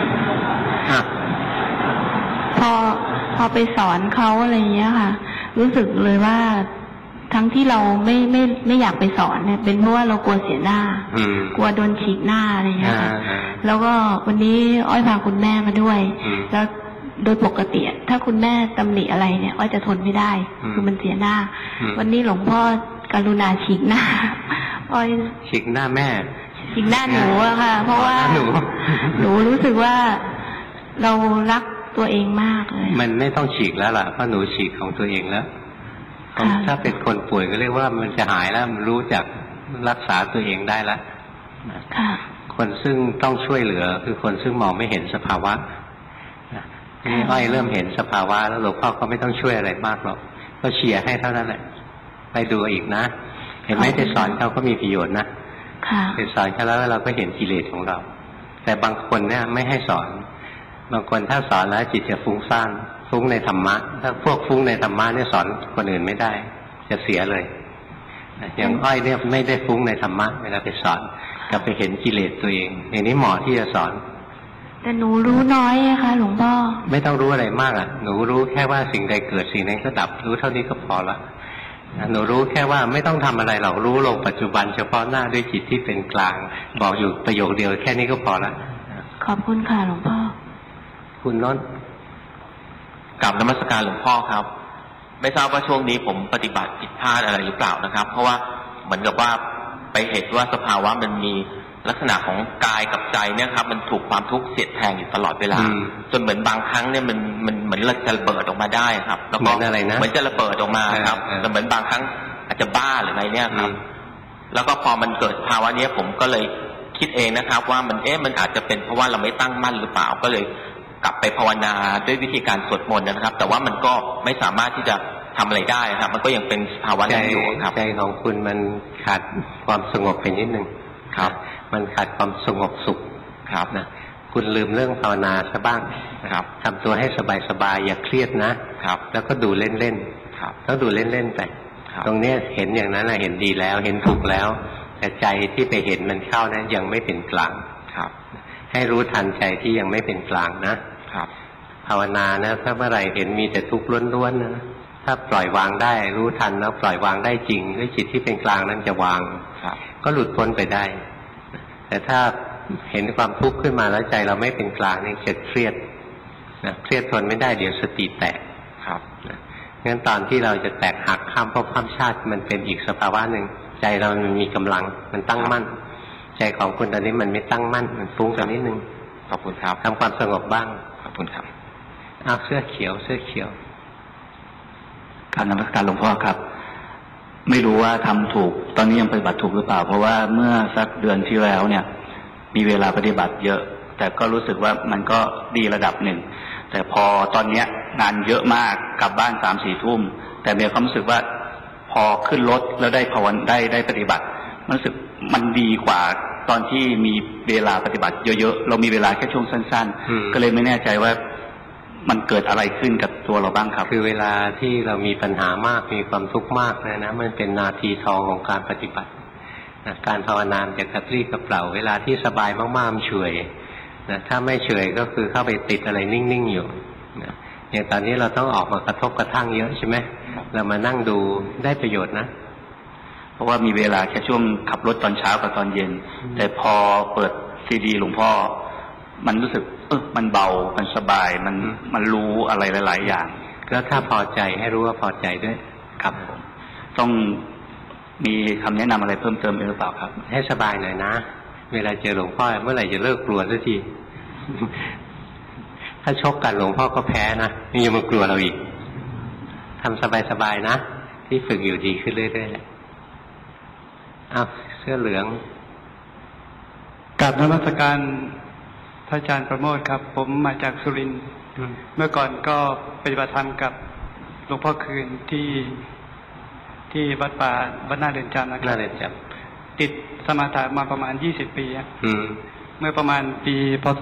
พอไปสอนเขาอะไรเงี้ยค่ะรู้สึกเลยว่าทั้งที่เราไม่อยากไปสอนเนี่ยเป็นเพราะว่าเรากลัวเสียหน้ากลัวโดนฉีกหน้าอะไรเงี้ยค่ะแล้วก็วันนี้อ้อยพาคุณแม่มาด้วยแล้วโดยปกติถ้าคุณแม่ตำหนิอะไรเนี่ยอ้อยจะทนไม่ได้คือมันเสียหน้าวันนี้หลวงพ่อกรุณาฉีกหน้าอ้อยฉีกหน้าแม่ฉีกหน้าหนูอะค่ะเพราะว่าหนูรู้สึกว่าเรารักตัวเองมากเลยมันไม่ต้องฉีกแล้วล่ะเพราะหนูฉีกของตัวเองแล้วถ้าเป็นคนป่วยก็เรียกว่ามันจะหายแล้วมันรู้จักรักษาตัวเองได้แล้วคนซึ่งต้องช่วยเหลือคือคนซึ่งมองไม่เห็นสภาวะนี่อ้อยเริ่มเห็นสภาวะแล้วหลวงพ่อก็ไม่ต้องช่วยอะไรมากหรอกก็เชียร์ให้เท่านั้นแหละไปดูอีกนะเห็นไหมไปสอนเขาก็มีประโยชน์นะไปสอนเขาแล้วเราก็เห็นกิเลสของเราแต่บางคนเนี่ยไม่ให้สอนบางคนถ้าสอนแล้วจิตจะฟุ้งซ่านฟุ้งในธรรมะถ้าพวกฟุ้งในธรรมะเนี่ยสอนคนอื่นไม่ได้จะเสียเลยอย่างอ้อยเนี่ยไม่ได้ฟุ้งในธรรมะเวลาไปสอนกลับไปเห็นกิเลสตัวเองอย่างนี้เหมาะที่จะสอนแต่หนูรู้น้อยอะค่ะหลวงพ่อไม่ต้องรู้อะไรมากหนูรู้แค่ว่าสิ่งใดเกิดสิ่งนั้นก็ดับรู้เท่านี้ก็พอละหนูรู้แค่ว่าไม่ต้องทำอะไรหรอกรู้ลงปัจจุบันเฉพาะหน้าด้วยจิตที่เป็นกลางบอกอยู่ประโยคเดียวแค่นี้ก็พอละขอบคุณค่ะหลวงพ่อคุณน้นกราบนมัสการหลวงพ่อครับไม่ทราบว่าช่วงนี้ผมปฏิบัติผิดพลาดอะไรหรือเปล่านะครับเพราะว่าเหมือนกับว่าไปเห็นว่าสภาวะมันมีลักษณะของกายกับใจเนี่ยครับมันถูกความทุกข์เสียดแทงอยู่ตลอดเวลาจนเหมือนบางครั้งเนี่ยมันเหมือนจะระเบิดออกมาได้ครับแล้วก็เหมือนจะระเบิดออกมาครับแต่เหมือนบางครั้งอาจจะบ้าหรืออะไรเนี่ยครับแล้วก็พอมันเกิดภาวะนี้ผมก็เลยคิดเองนะครับว่ามันอาจจะเป็นเพราะว่าเราไม่ตั้งมั่นหรือเปล่าก็เลยกลับไปภาวนาด้วยวิธีการสวดมนต์นะครับแต่ว่ามันก็ไม่สามารถที่จะทำอะไรได้ครับมันก็ยังเป็นภาวะนั้นอยู่ครับใจของคุณมันขาดความสงบไปนิดนึงครับมันขาดความสงบสุขครับนะคุณลืมเรื่องภาวนาซะบ้างนะครับทำตัวให้สบายๆอย่าเครียดนะครับแล้วก็ดูเล่นๆครับต้องดูเล่นๆไปตรงนี้เห็นอย่างนั้นเห็นดีแล้วเห็นถูกแล้วแต่ใจที่ไปเห็นมันเข้านั้นยังไม่เป็นกลางครับให้รู้ทันใจที่ยังไม่เป็นกลางนะครับภาวนานะถ้าเมื่อไหร่เห็นมีแต่ทุกข์ล้วนๆนะถ้าปล่อยวางได้รู้ทันแล้วปล่อยวางได้จริงด้วยจิตที่เป็นกลางนั้นจะวางก็หลุดพ้นไปได้แต่ถ้าเห็นความทุกข์ขึ้นมาแล้วใจเราไม่เป็นกลางนี่จะเครียดนะเครียดทนไม่ได้เดี๋ยวสติแตกครับงั้นตอนที่เราจะแตกหักข้ามภพข้ามชาติมันเป็นอีกสภาวะหนึ่งใจเรามันมีกำลังมันตั้งมั่นใจของคุณตอนนี้มันไม่ตั้งมั่นมันฟุ้งกันนิดนึงขอบคุณครับทำความสงบบ้างขอบคุณครับเสื้อเขียวการนมัสการหลวงพ่อครับไม่รู้ว่าทำถูกตอนนี้ยังปฏิบัติถูกหรือเปล่าเพราะว่าเมื่อสักเดือนที่แล้วเนี่ยมีเวลาปฏิบัติเยอะแต่ก็รู้สึกว่ามันก็ดีระดับหนึ่งแต่พอตอนนี้งานเยอะมากกลับบ้าน3-4 ทุ่มแต่มีความรู้สึกว่าพอขึ้นรถแล้วได้ภาวนาได้ปฏิบัติรู้สึกมันดีกว่าตอนที่มีเวลาปฏิบัติเยอะๆเรามีเวลาแค่ช่วงสั้นๆก็เลยไม่แน่ใจว่ามันเกิดอะไรขึ้นกับตัวเราบ้างครับคือเวลาที่เรามีปัญหามากมีความทุกข์มากนะมันเป็นนาทีทองของการปฏิบัติการภาวนาจะกระปรี้กระเปร่าเวลาที่สบายมากๆมันเฉยนะถ้าไม่เฉยก็คือเข้าไปติดอะไรนิ่งๆอยู่นะอย่างตอนนี้เราต้องออกมากระทบกระทั่งเยอะใช่ไหมเรามานั่งดูได้ประโยชน์นะเพราะว่ามีเวลาแค่ช่วงขับรถตอนเช้ากับตอนเย็นแต่พอเปิดซีดีหลวงพ่อมันรู้สึกมันเบามันสบายมันรู้อะไรหลายๆอย่างแล้วถ้าพอใจให้รู้ว่าพอใจด้วยครับผมต้องมีคำแนะนำอะไรเพิ่มเติมหรือเปล่าครับให้สบายหน่อยนะเวลาเจอหลวงพ่อเมื่อไหร่จะเลิกกลัวสักที ถ้าชกกันหลวงพ่อก็แพ้นะยังมากลัวเราอีกทำสบายๆนะที่ฝึกอยู่ดีขึ้นเรื่อยๆอ้าวเสื้อเหลืองกราบนมัสการพระอาจารย์ประโมทครับผมมาจากสุรินทร์เมื่อก่อนก็ปฏิบัติธรรมกับหลวงพ่อคืนที่วัดป่าวัดหน้าเรือนจำนะครับติดสมาธิมาประมาณ20 ปีเมื่อประมาณปีพ.ศ.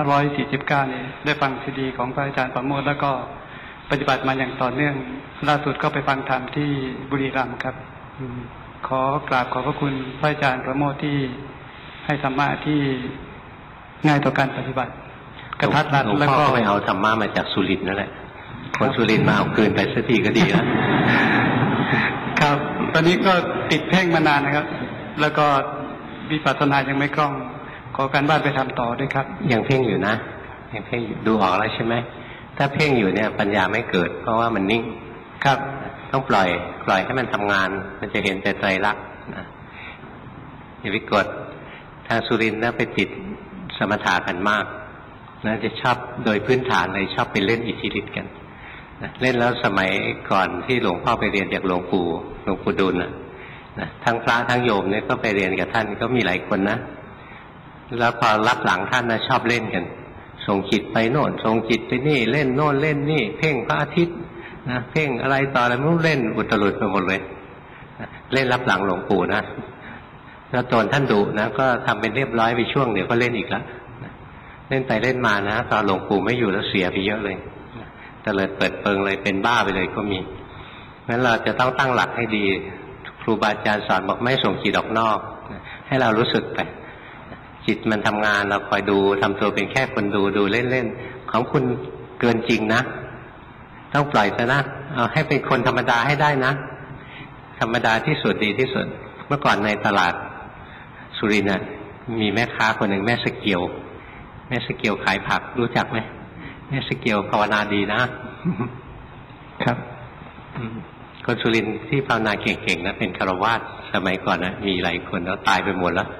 2549นี่ได้ฟังซีดีของพระอาจารย์ประโมทแล้วก็ปฏิบัติมาอย่างต่อเนื่องล่าสุดก็ไปฟังธรรมที่บุรีรัมย์ครับขอกราบขอบพระคุณพระอาจารย์ประโมทที่ให้ธรรมะที่ง่ายต่อการปฏิบัติกระทัดรัดแล้วก็ไปเอาธรรมะมาจากสุรินทร์นั่นแหละคนสุรินทร์มาเอาคืนไปสักทีก็ดีแล้วครับตอนนี้ก็ติดเพ่งมานานนะครับแล้วก็วิปัสสนายังไม่คล่องขอการบ้านไปทำต่อด้วยครับยังเพ่งอยู่นะยังเพ่งดูออกแล้วใช่ไหมถ้าเพ่งอยู่เนี่ยปัญญาไม่เกิดเพราะว่ามันนิ่งครับต้องปล่อยให้มันทำงานมันจะเห็นแต่ไตรลักษณ์นะอย่าไปกดทางสุรินทร์นะไปติดสมถะกันมากนะจะชอบโดยพื้นฐานเลยชอบไปเล่นอิทธิฤทธิ์กันนะเล่นแล้วสมัยก่อนที่หลวงพ่อไปเรียนจากหลวงปู่ดุลนะทั้งพระทั้งโยมเนี่ยก็ไปเรียนกับท่านก็มีหลายคนนะแล้วพอรับหลังท่านนะชอบเล่นกันส่งจิตไปโน่นส่งจิตไปนี่เล่นโน่นเล่นนี่เพ่งพระอาทิตย์นะเพ่งอะไรต่ออะไรไม่รู้เล่นอุตรุดไปหมดเลยเล่นรับหลังหลวงปู่นะแล้วตอนท่านดุนะก็ทำเป็นเรียบร้อยไปช่วงเดี๋ยวก็เล่นอีกแล้วเล่นไปเล่นมานะตอนหลวงปู่ไม่อยู่แล้วเสียไปเยอะเลยเตลิดเปิดเปิงเลยเป็นบ้าไปเลยก็มีงั้นเราจะต้องตั้งหลักให้ดีครูบาอาจารย์สอนบอกไม่ส่งจิตออกนอกให้เรารู้สึกไปจิตมันทำงานเราคอยดูทำตัวเป็นแค่คนดูเล่นๆของคุณเกินจริงนะต้องปล่อยซะนะเอาให้เป็นคนธรรมดาให้ได้นะธรรมดาที่สุดดีที่สุดเมื่อก่อนในตลาดสุรินทร์มีแม่ค้าคนหนึ่งแม่สเกียวขายผักรู้จักไหมแม่สเกียวภาวนาดีนะครับคนสุรินทร์ที่ภาวนาเก่งๆนะเป็นฆราวาสสมัยก่อนนะมีหลายคนแล้วตายไปหมดแล้ว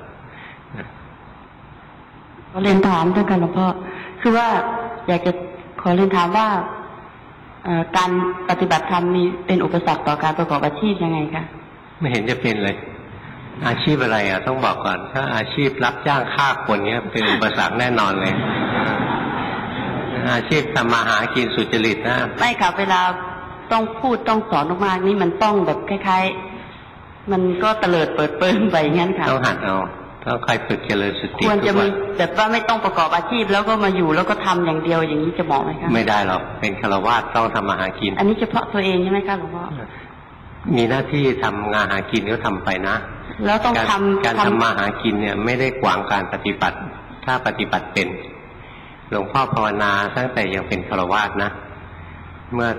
ขอเรียนถามด้วยกันหลวงพ่อคือว่าอยากจะขอเรียนถามว่าการปฏิบัติธรรมมีเป็นอุปสรรคต่อการประกอบอาชีพยังไงคะไม่เห็นจะเป็นเลยอาชีพอะไรต้องบอกก่อนถ้าอาชีพรับจ้างฆ่าคนเนี้ยเป็นอุปสรรคแน่นอนเลยอาชีพทำมาหากินสุจริตนะไม่ค่ะเวลาต้องพูดต้องสอนมากๆนี่มันต้องแบบคล้ายๆมันก็เตลิดเปิดเปิงไปงั้นค่ะต้องหัดเอาต้องคอยฝึกเจริญสติควรจะมีแบบว่าไม่ต้องประกอบอาชีพแล้วก็มาอยู่แล้วก็ทำอย่างเดียวอย่างนี้จะเหมาะไหมคะไม่ได้หรอกเป็นฆราวาสต้องทำมาหากินอันนี้เฉพาะตัวเองใช่ไหมคะหลวงพ่อมีหน้าที่ทำงานหากินก็ทำไปนะแล้วต้องการทำมาหากินเนี่ยไม่ได้ขวางการปฏิบัติถ้าปฏิบัติเป็นหลวงพ่อภาวนาตั้งแต่ยังเป็นฆราวาสนะเมื่อ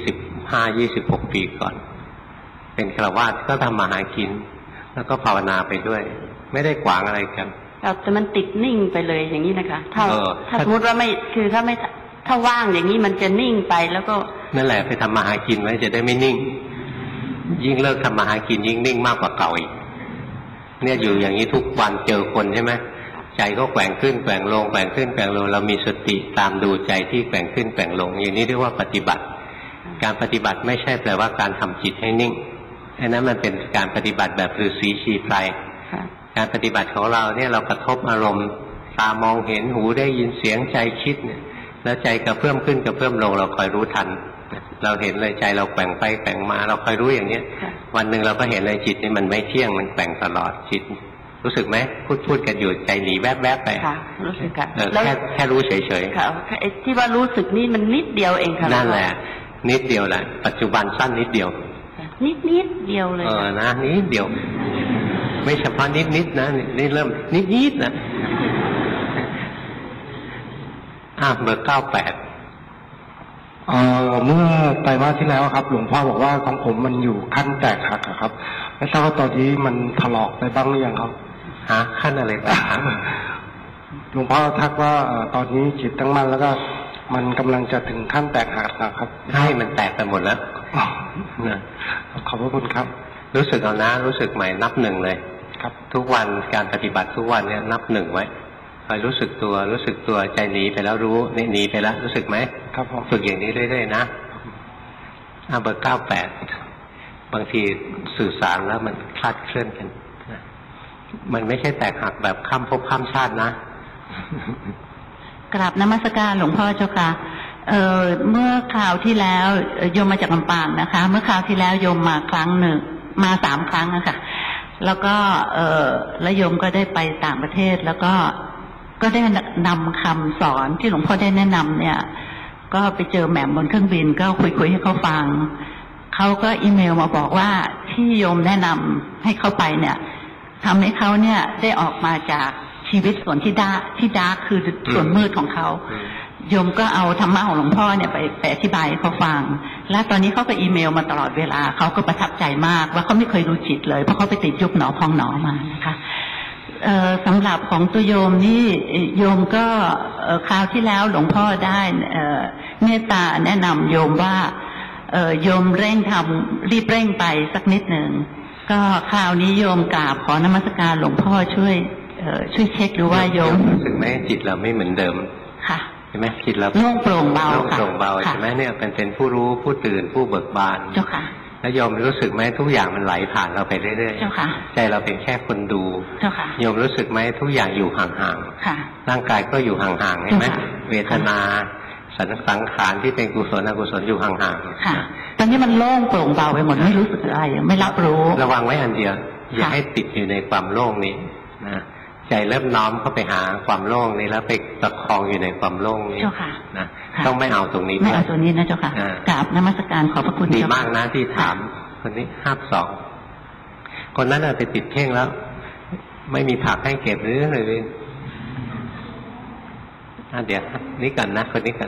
25-26 ปีก่อนเป็นฆราวาสก็ทำมาหากินแล้วก็ภาวนาไปด้วยไม่ได้ขวางอะไรกันแต่มันติดนิ่งไปเลยอย่างนี้นะคะถ้าสมมติว่าไม่คือถ้าว่างอย่างนี้มันจะนิ่งไปแล้วก็นั่นแหละไปทำมาหากินไว้จะได้ไม่นิ่งยิ่งเลิกทำมาหากินยิ่งนิ่งมากกว่าเก่าอีกเนี่ยอยู่อย่างนี้ทุกวันเจอคนใช่ไหมใจก็แกว่งขึ้นแกว่งลงแกว่งขึ้นแกว่งลงเรามีสติตามดูใจที่แกว่งขึ้นแกว่งลงอย่างนี้เรียกว่าปฏิบัติการปฏิบัติไม่ใช่แปลว่าการทำจิตให้นิ่งอันนั้นมันเป็นการปฏิบัติแบบฤาษีชีไพรการปฏิบัติของเราเนี่ยเรากระทบอารมณ์ตามองเห็นหูได้ยินเสียงใจคิดเนี่ยแล้วใจกระเพื่อมขึ้นกระเพื่อมลงเราคอยรู้ทันเราเห็นเลยใจเราแกว่งไปแกว่งมาเราคอยรู้อย่างนี้วันหนึ่งเราก็เห็นเลยจิตนี่มันไม่เที่ยงมันแกว่งตลอดจิตรู้สึกไหมพูดกันอยู่ใจหนีแวบๆไปค่ะรู้สึกค่ะแค่รู้เฉยๆค่ะไอ้ที่ว่ารู้สึกนี่มันนิดเดียวเองค่ะนั่นแหละนิดเดียวแหละปัจจุบันสั้นนิดเดียวนิดเดียวเลยนะนิดเดียวไม่เฉพาะนิดนะนี่เริ่มนิดนะเบอร์ 98 เมื่อไตรมาสที่แล้วครับหลวงพ่อบอกว่าของผมมันอยู่ขั้นแตกหักครับไม่ทราบว่าตอนนี้มันถลอกไปบ้างหรือยังครับขั้นอะไรบ้างหลวงพ่อทักว่าตอนนี้จิตตั้งมั่นแล้วก็มันกำลังจะถึงขั้นแตกหักนะครับใช่มันแตกไปหมดแล้วนะขอบพระคุณครับรู้สึกเอานะรู้สึกใหม่นับหนึ่งเลยครับทุกวันการปฏิบัติทุกวันเนี่ยนับหนึ่งไว้คอยรู้สึกตัวใจหนีไปแล้วรู้นี่หนีไปแล้วรู้สึกไหมครับผมฝึกอย่างนี้เรื่อยๆนะเบอร์ 98บางทีสื่อสารแล้วมันคลาดเคลื่อนกันมันไม่ใช่แตกหักแบบข้ามภพข้ามชาตินะกราบนมัสการหลวงพ่อเจ้าค่ะเมื่อคราวที่แล้วโยมมาจากลำปางนะคะเมื่อคราวที่แล้วโยมมาครั้งหนึ่งมา3 ครั้งอะค่ะแล้วก็แล้วโยมก็ได้ไปต่างประเทศแล้วก็ได้นำคำสอนที่หลวงพ่อได้แนะนำเนี่ยก็ไปเจอแหม่มบนเครื่องบินก็คุยให้เขาฟังเขาก็อีเมลมาบอกว่าที่โยมแนะนำให้เขาไปเนี่ยทำให้เขาเนี่ยได้ออกมาจากชีวิตส่วนที่ดาร์กคือส่วนมืดของเขาโยมก็เอาธรรมะของหลวงพ่อเนี่ยไปอธิบายให้เขาฟังและตอนนี้เขาก็อีเมลมาตลอดเวลาเขาก็ประทับใจมากว่าเขาไม่เคยรู้จิตเลยเพราะเขาไปติดยุบหนอพองหนอมานะคะสำหรับของตัวโยมนี่โยมก็คราวที่แล้วหลวงพ่อได้เมตตาแนะนำโยมว่าโยมเร่งทำรีบเร่งไปสักนิดหนึ่งก็คราวนี้โยมกราบขอนมัสการหลวงพ่อช่วยเช็คดูว่าโยมรู้สึกไหมจิตเราไม่เหมือนเดิมค่ะใช่ไหมจิตเราโล่งโปร่งเบาค่ะโล่งโปร่งเบาใช่ไหมเนี่ยเป็นผู้รู้ผู้ตื่นผู้เบิกบานเจ้าค่ะแล้วโยมรู้สึกไหมทุกอย่างมันไหลผ่านเราไปเรื่อยๆเจ้าค่ะใจเราเป็นแค่คนดูเจ้าค่ะโยมรู้สึกไหมทุกอย่างอยู่ห่างๆค่ะร่างกายก็อยู่ห่างๆใช่ไหมเวทนาสังขารที่เป็นกุศลอกุศลอยู่ห่างๆค่ะตอนนี้มันโล่งโปร่งเบาไปหมดไม่รู้สึกอะไรไม่รับรู้ระวังไว้อันเดียวอย่าให้ติดอยู่ในความโล่งนี้นะใจเริ่มน้อมเข้าไปหาความโล่งนี้แล้วไปประคองอยู่ในความโล่งนี้นะต้องไม่เอาตรงนี้ไม่เอาตรงนี้นะเจ้าค่ะกราบนมัสการขอบพระคุณดีมากนะที่ถามคนนี้52คนนั้นไปติดเพ่งแล้วไม่มีผักให้เก็บหรืออะไรเลยเดี๋ยวนี่กันนะคนนี้กัน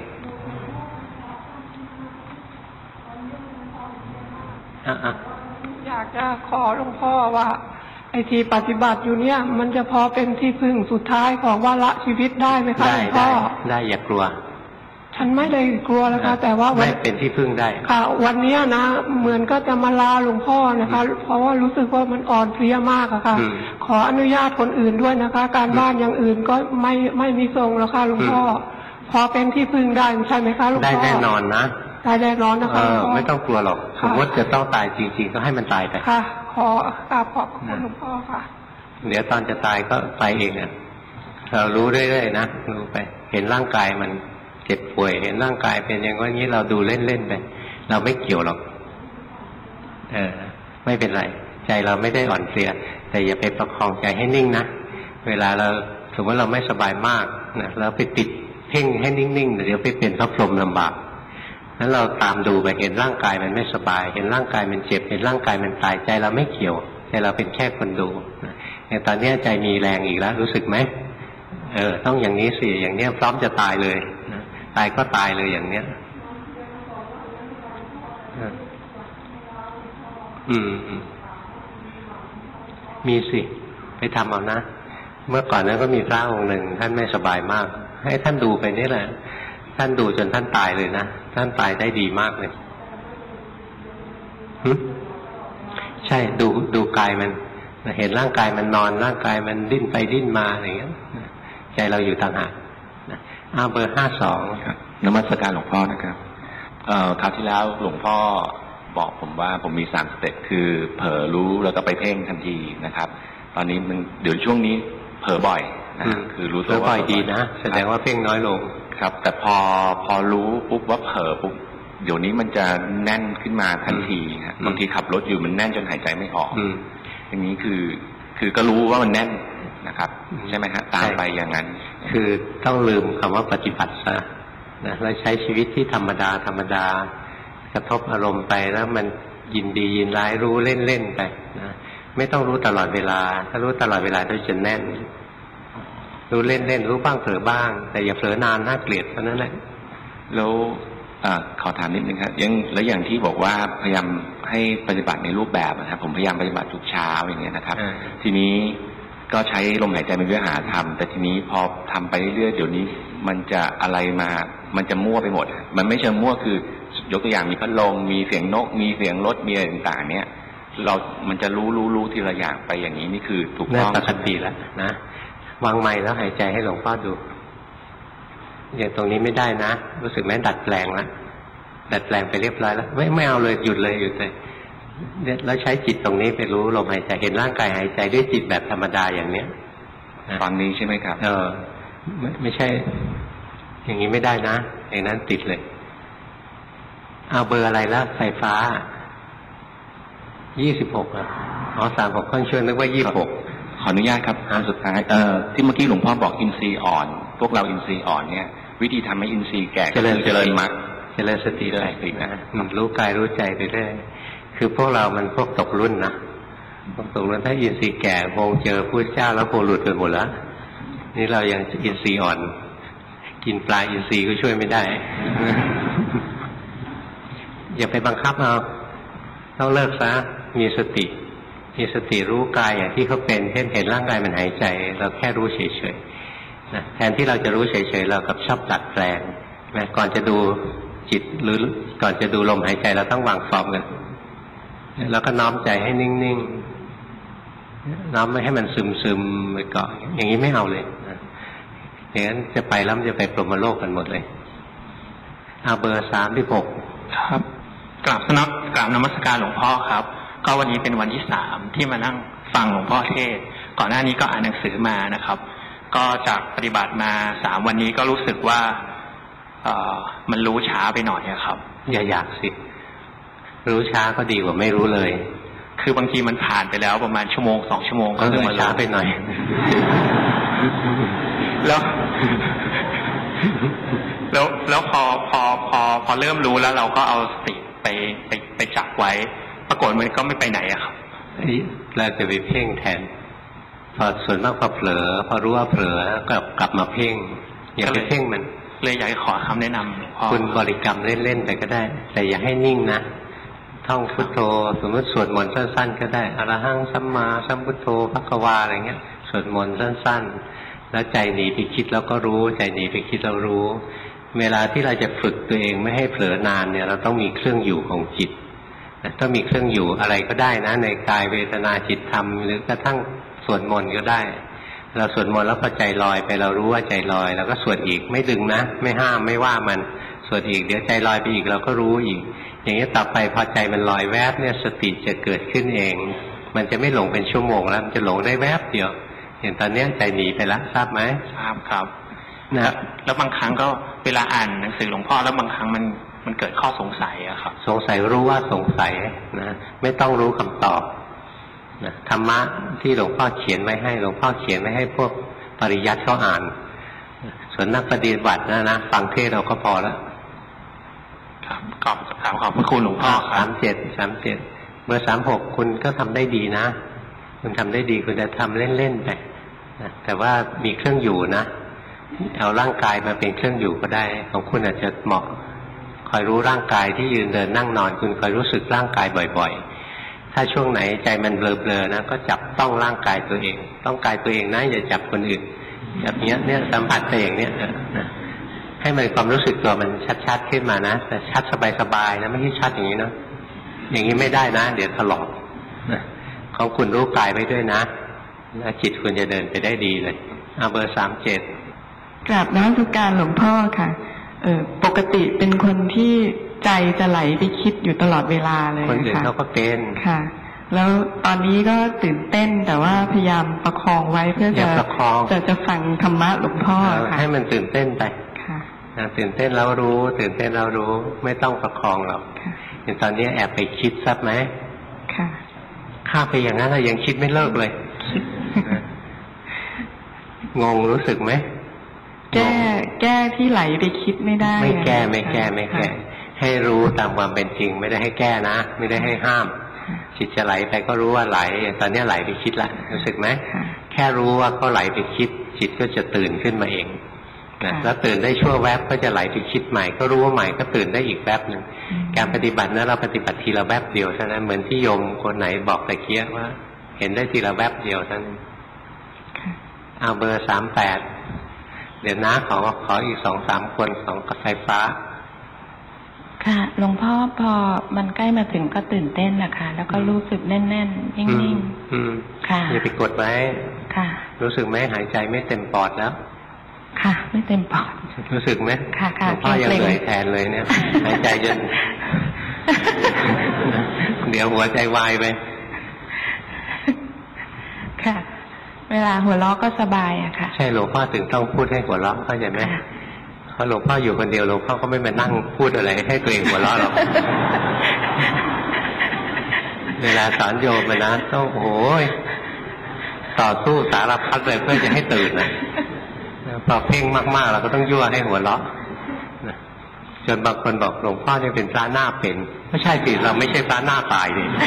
อยากจะขอหลวงพ่อว่าไอ้ที่ปฏิบัติอยู่เนี่ยมันจะพอเป็นที่พึ่งสุดท้ายของวาระชีวิตได้ไหมคะหลวงพ่อได้อย่ากลัวฉันไม่ได้กลัวแล้วค่ะแต่ว่าไม่เป็นที่พึ่งได้ค่ะวันนี้นะเหมือนก็จะมาลาหลวงพ่อนะคะเพราะว่ารู้สึกว่ามันอ่อนเพลียมากอะค่ะขออนุญาตคนอื่นด้วยนะคะการบ้านอย่างอื่นก็ไม่มีส่งแล้วค่ะหลวงพ่อพอเป็นที่พึ่งได้ใช่ไหมคะหลวงพ่อได้แน่นอนนะได้แน่นอนนะคะไม่ต้องกลัวหรอกสมมติจะต้องตายจริงๆก็ให้มันตายไปค่ะขอกราบขอบคุณหลวงพ่อค่ะเดี๋ยวตอนจะตายก็ไปเองอ่ะเรารู้เรื่อยๆนะรู้ไปเห็นร่างกายมันเจ็บป่วยเห็นร่างกายเป็นอย่างนี้เราดูเล่นๆไปเราไม่เกี่ยวหรอกไม่เป็นไรใจเราไม่ได้อ่อนเพลียแต่อย่าไปประคองใจให้นิ่งนะเวลาเราสมมติเราไม่สบายมากนะเราไปติดเพ่งให้นิ่งๆเดี๋ยวไปเป็นพระพรหมลำบากนั้นเราตามดูไปเห็นร่างกายมันไม่สบายเห็นร่างกายมันเจ็บเห็นร่างกายมันตายใจเราไม่เกี่ยวใจเราเป็นแค่คนดูอย่างตอนนี้ใจมีแรงอีกแล้วรู้สึกไหมต้องอย่างนี้สิอย่างนี้พร้อมจะตายเลยตายก็ตายเลยอย่างเนี้ยมีสิไปทำเอานะเมื่อก่อนนั้นก็มีพระองค์หนึ่งท่านไม่สบายมากให้ท่านดูไปนี่แหละท่านดูจนท่านตายเลยนะท่านตายได้ดีมากเลยใช่ดูกายมันเห็นร่างกายมันนอนร่างกายมันดิ้นไปดิ้นมาอะไรอย่างเงี้ยใจเราอยู่ต่างหากเบอร์52 ครับนมัสการหลวงพ่อนะครับคราวที่แล้วหลวงพ่อบอกผมว่าผมมี3 สเต็ปคือเผลอรู้แล้วก็ไปเพ่งทันทีนะครับตอนนี้มันเดี๋ยวช่วงนี้เผลอบ่อยนะคือรู้ตัวว่าบ่อยดีนะแสดงว่าเพ่งน้อยลงครับแต่พอรู้ปุ๊บว่าเผลอปุ๊บเดี๋ยวนี้มันจะแน่นขึ้นมาทันทีครับบางทีขับรถอยู่มันแน่นจนหายใจไม่ออกอย่างนี้คือก็รู้ว่ามันแน่นนะครับใช่ไหมฮะตามไปอย่างนั้นคือต้องลืมคำว่าปฏิบัติซะนะแล้วใช้ชีวิตที่ธรรมดากระทบอารมณ์ไปแล้วมันยินดียินร้ายรู้เล่นๆไปนะไม่ต้องรู้ตลอดเวลาถ้ารู้ตลอดเวลาจะแน่นรู้เล่นๆรู้บ้างเผลอบ้างแต่อย่าเผลอนานน่าเกลียดเพราะนั้นแหละแล้วขอถามนิดนึงครับอย่างที่บอกว่าพยายามให้ปฏิบัติในรูปแบบนะครับผมพยายามปฏิบัติทุกเช้าอย่างเงี้ยนะครับทีนี้ก็ใช้ลมหายใจเป็นวิหารธรรมแต่ทีนี้พอทำไปเรื่อยๆเดี๋ยวนี้มันจะอะไรมามันจะมั่วไปหมดมันไม่เชิงมั่วคือยกตัวอย่างมีพัดลมมีเสียงนกมีเสียงรถมีอะไรต่างๆเนี่ยมันจะรู้ทีละอย่างไปอย่างนี้นี่คือถูกต้องปกติแล้วนะวางไมค์แล้วหายใจให้หลวงพ่อดูอย่างตรงนี้ไม่ได้นะรู้สึกไหมดัดแปลงแล้วดัดแปลงไปเรียบร้อยแล้วไม่เอาเลยหยุดเลยแล้วใช้จิตตรงนี้ไปรู้ลมหายใจเห็นร่างกายหายใจด้วยจิตแบบธรรมดาอย่างเนี้ยตอนนี้ใช่ไหมครับไม่ใช่อย่างนี้ไม่ได้นะอย่างนั้นติดเลยเอาเบอร์อะไรแล้วไฟฟ้า26อ่ะ36ค่อนช่วยนึกว่า26ขออนุญาตครับอันสุดท้ายที่เมื่อกี้หลวงพ่อบอกอินทรีย์อ่อนพวกเราอินทรีย์อ่อนเนี่ยวิธีทำให้อินทรีย์แก่เจริญมรรคเจริญสติได้นะรู้กายรู้ใจไปเรื่อยคือพวกเรามันพวกตกรุ่นนะพวกตกรุ่นถ้าอินทรีย์แก่คงเจอพุทธเจ้าแล้วคงหลุดไปหมดแล้วนี่เรายังอินทรีย์อ่อนกินปลาอินทรีย์ก็ช่วยไม่ได้ อย่าไปบังคับเอาต้องเลิกซะมีสติรู้กายอย่างที่เขาเป็นเช่นเห็นร่างกายมันหายใจเราแค่รู้เฉยๆนะแทนที่เราจะรู้เฉยๆเรากับชอบดัดแปลงนะก่อนจะดูจิตหรือก่อนจะดูลมหายใจเราต้องวางฟอร์มกันแล้วก็น้อมใจให้นิ่งๆน้อมไม่ให้มันซึมๆไปก่อนอย่างนี้ไม่เอาเลยนะอย่างนั้นจะไปแล้วมันจะไปพรหมโลกกันหมดเลยเอาเบอร์36 ครับกราบนมัสการหลวงพ่อครับก็วันนี้เป็นวันที่3ที่มานั่งฟังหลวงพ่อเทศก่อนหน้านี้ก็อ่านหนังสือมานะครับก็จากปฏิบัติมา3วันนี้ก็รู้สึกว่ามันรู้ช้าไปหน่อยครับอย่าอยากสิรู้ช้าก็ดีกว่าไม่รู้เลยคือบางทีมันผ่านไปแล้วประมาณชั่วโมง2ชั่วโมงก็เลยช้าไปหน่อยแล้วพอเริ่มรู้แล้วเราก็เอาสติไปจับไว้ปรากฏมันก็ไม่ไปไหนอะครับเราจะไปเพ่งแทนพอส่วนมากพอเผลอพอรู้ว่าเผลอก็กลับมาเพ่งอย่าไปเพ่งมันเลยอยากขอคำแนะนำคุณบริกรรมเล่นๆไปก็ได้แต่อย่าให้นิ่งนะท่องพุทโธสมมติสวดมนต์สั้นๆก็ได้อรหังสัมมาสัมพุทโธภควาอะไรเงี้ยสวดมนต์สั้นๆแล้วใจหนีไปคิดแล้วก็รู้ใจหนีไปคิดแล้วรู้เวลาที่เราจะฝึกตัวเองไม่ให้เผลอนานเนี่ยเราต้องมีเครื่องอยู่ของจิตต้องมีเครื่องอยู่อะไรก็ได้นะในกายเวทนาจิตธรรมหรือกระทั่งสวดมนต์ก็ได้เราสวดมนต์แล้วพอใจลอยไปเรารู้ว่าใจลอยแล้วก็สวดอีกไม่ดึงนะไม่ห้ามไม่ว่ามันสวดอีกเดี๋ยวใจลอยไปอีกเราก็รู้อีกอย่างนี้ต่อไปพอใจมันลอยแวบเนี่ยสติจะเกิดขึ้นเองมันจะไม่หลงเป็นชั่วโมงแล้วมันจะหลงได้แวบเดียวอย่างตอนนี้ใจหนีไปแล้วทราบไหมทราบครับนะแล้วบางครั้งก็เวลาอ่านหนังสือหลวงพ่อแล้วบางครั้งมันเกิดข้อสงสัยอะครับสงสัยรู้ว่าสงสัยนะไม่ต้องรู้คำตอบนะธรรมะที่หลวงพ่อเขียนไว้ให้หลวงพ่อเขียนไว้ให้พวกปริยัติเขาอ่านส่วนนักปฏิบัตินะฟังเทศเราก็พอแล้วครับขอบพระคุณหลวงพ่อ 37เบอร์36คุณก็ทำได้ดีนะคุณทำได้ดีคุณจะทำเล่นๆไปนะแต่ว่ามีเครื่องอยู่นะเอาร่างกายมาเป็นเครื่องอยู่ก็ได้ของคุณอาจจะเหมาะคอยรู้ร่างกายที่ยืนเดินนั่งนอนคุณคอยรู้สึกร่างกายบ่อยๆถ้าช่วงไหนใจมันเบลอๆนะก็จับต้องร่างกายตัวเองต้องกายตัวเองนะอย่าจับคนอื่นแบบนี้เนี่ยสัมผัสตัวเองเนี่ยนะให้มันความรู้สึกตัวมันชัดๆขึ้นมานะแต่ชัดสบายๆนะไม่ใช่ชัดอย่างนี้นะอย่างนี้ไม่ได้นะเดี๋ยวถลอกนะของคุณรู้กายไว้ด้วยนะแล้วจิตคุณจะเดินไปได้ดีเลยเอาเบอร์37 กราบนมัสการหลวงพ่อค่ะปกติเป็นคนที่ใจจะไหลไปคิดอยู่ตลอดเวลาเลยค่ะคนอื่นเขาก็เป็นค่ะแล้วตอนนี้ก็ตื่นเต้นแต่ว่าพยายามประคองไว้เพื่อจะฟังธรรมะหลวงพ่อค่ะให้มันตื่นเต้นไปค่ะตื่นเต้นแล้วรู้ตื่นเต้นแล้วรู้ไม่ต้องประคองหรอกอย่างตอนนี้แอบไปคิดซับไหมค่ะข้าไปอย่างนั้นเรายังคิดไม่เลิกเลยงงรู้สึกไหมแก้ที่ไหลไปคิดไม่ได้ไม่แก้ให้รู้ตามความเป็นจริงไม่ได้ให้แก้นะไม่ได้ให้ห้ามจิตจะไหลไปก็รู้ว่าไหลตอนนี้ไหลไปคิดละรู้สึกไหมแค่รู้ว่าเขาไหลไปคิดจิตก็จะตื่นขึ้นมาเองนะแล้วตื่นได้ชั่วแวบก็จะไหลไปคิดใหม่ก็รู้ว่าใหม่ก็ตื่นได้อีกแวบหนึ่งการปฏิบัตินั้นเราปฏิบัติทีละแวบเดียวเท่านั้นเหมือนที่โยมคนไหนบอกตะเกียบว่าเห็นได้ทีละแวบเดียวเท่านั้นเอาเบอร์38เดี๋ยวน้าขออีก2-3 คน2กับไฟฟ้าค่ะหลวงพ่อพอมันใกล้มาถึงก็ตื่นเต้นนะคะแล้วก็รู้สึกแน่นๆนิ่งๆค่ะอย่าไปกดไว้ค่ะรู้สึกไหมหายใจไม่เต็มปอดแล้วค่ะไม่เต็มปอดรู้สึกไหมค่ะค่ะหลวงพ่อยังเหนื่อยแทนเลยเนี่ยหายใจจนเดี๋ยวหัวใจวายไปค่ะเวลาหัวเราะก็สบายอะค่ะใช่หลวงพ่อถึงต้องพูดให้หัวเราะเข้าใจไหมเพราะหลวงพ่ออยู่คนเดียวหลวงพ่อก็ไม่มานั่งพูดอะไรให้ตัวเองหัวเราะหรอกเวลาสอนโยมนะต้องโอ้ยต่อสู้สารพัดเลยเพื่อจะให้ตื่นนะพอเพ่งมากๆเราก็ต้องยั่วให้หัวเราะจนบางคนบอกหลวงพ่อเนี่ยเป็นพระหน้าเป็นไม่ใช่สิเราไม่ใช่พระหน้าตายเลย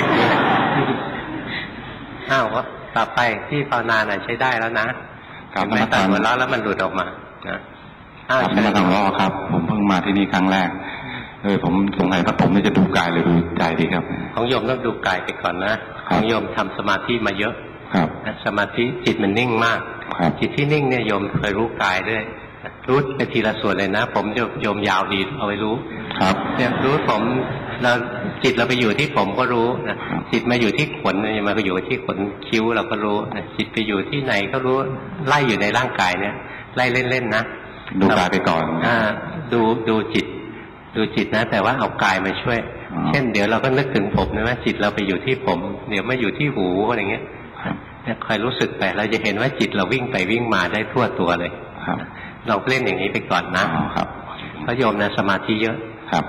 อ้าวต่อไปที่ภาวนาใช้ได้แล้วนะไม่ตัดหัวเราะแล้วมันหลุดออกมานะครับมาทางล้อครับผมเพิ่งมาที่นี่ครั้งแรกผมสงสัยว่าผมจะดูกายหรือดูใจดีครับของโยมต้องดูกายไปก่อนนะของโยมทำสมาธิมาเยอะสมาธิจิตมันนิ่งมากจิตที่นิ่งเนี่ยโยมเคยรู้กายด้วยรู้ไปทีละส่วนเลยนะผมโยมยาวดีเอาไว้รู้ครับเนี่ยรู้ผมเราจิตเราไปอยู่ที่ผมก็รู้นะจิตมาอยู่ที่ขนเนี่ยมาอยู่ที่ขนคิ้วเราก็รู้นะจิตไปอยู่ที่ไหนก็รู้ไล่อยู่ในร่างกายเนี่ยไล่เล่นๆนะดูกายไปก่อนดูจิตนะแต่ว่าเอากายมาช่วยเช่นเดี๋ยวเราก็นึกถึงผมนะว่าจิตเราไปอยู่ที่ผมเดี๋ยวมาอยู่ที่หูอะไรเงี้ยคอยรู้สึกไปเราจะเห็นว่าจิตเราวิ่งไปวิ่งมาได้ทั่วตัวเลยเราเล่นอย่างนี้ไปก่อนนะครับเพราะโยมนะสมาธิเยอะครับ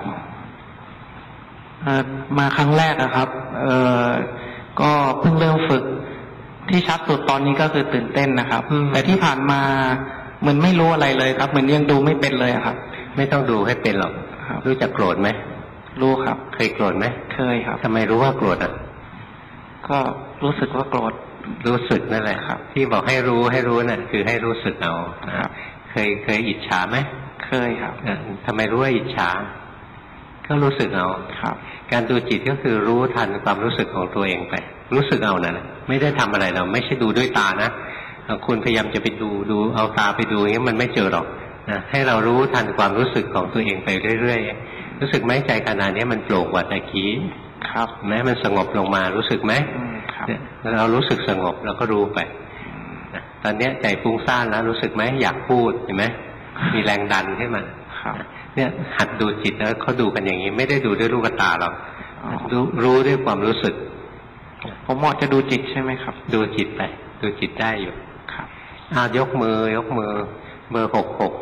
มาครั้งแรกนะครับก็เพิ่งเริ่มฝึกที่ชัดสุดตอนนี้ก็คือตื่นเต้นนะครับแต่ที่ผ่านมาเหมือนไม่รู้อะไรเลยครับเหมือนยังดูไม่เป็นเลยครับไม่ต้องดูให้เป็นหรอกรู้จักโกรธไหมรู้ครับเคยโกรธไหมเคยครับทำไมรู้ว่าโกรธอ่ะก็รู้สึกว่าโกรธรู้สึกนั่นแหละครับที่บอกให้รู้น่ะคือให้รู้สึกเอาครับเคยอิจฉาไหมเคยครับทำไมรู้ว่าอิจฉาก็รู้สึกเอาครับการดูจิตก็คือรู้ทันความรู้สึกของตัวเองไปรู้สึกเอานั่นแหละไม่ได้ทำอะไรเราไม่ใช่ดูด้วยตานะคุณพยายามจะไปดูเอาตาไปดูอย่างนี้มันไม่เจอหรอกนะให้เรารู้ทันความรู้สึกของตัวเองไปเรื่อยๆรู้สึกไหมใจขณะนี้มันโปร่งกว่าตะกี้ครับแม้มันสงบลงมารู้สึกไหมเรารู้สึกสงบเราก็รู้ไปตอนนี้ใจฟุ้งซ่านแล้วรู้สึกไหมอยากพูดเห็นไหมมีแรงดันขึ้นมาเนี่ยหัดดูจิตแล้วเขาดูกันอย่างนี้ไม่ได้ดูด้วยลูกตาหรอกรู้ด้วยความรู้สึกผมเหมาะจะดูจิตใช่ไหมครับดูจิตไปดูจิตได้อยู่ครับยกมือเบอร์66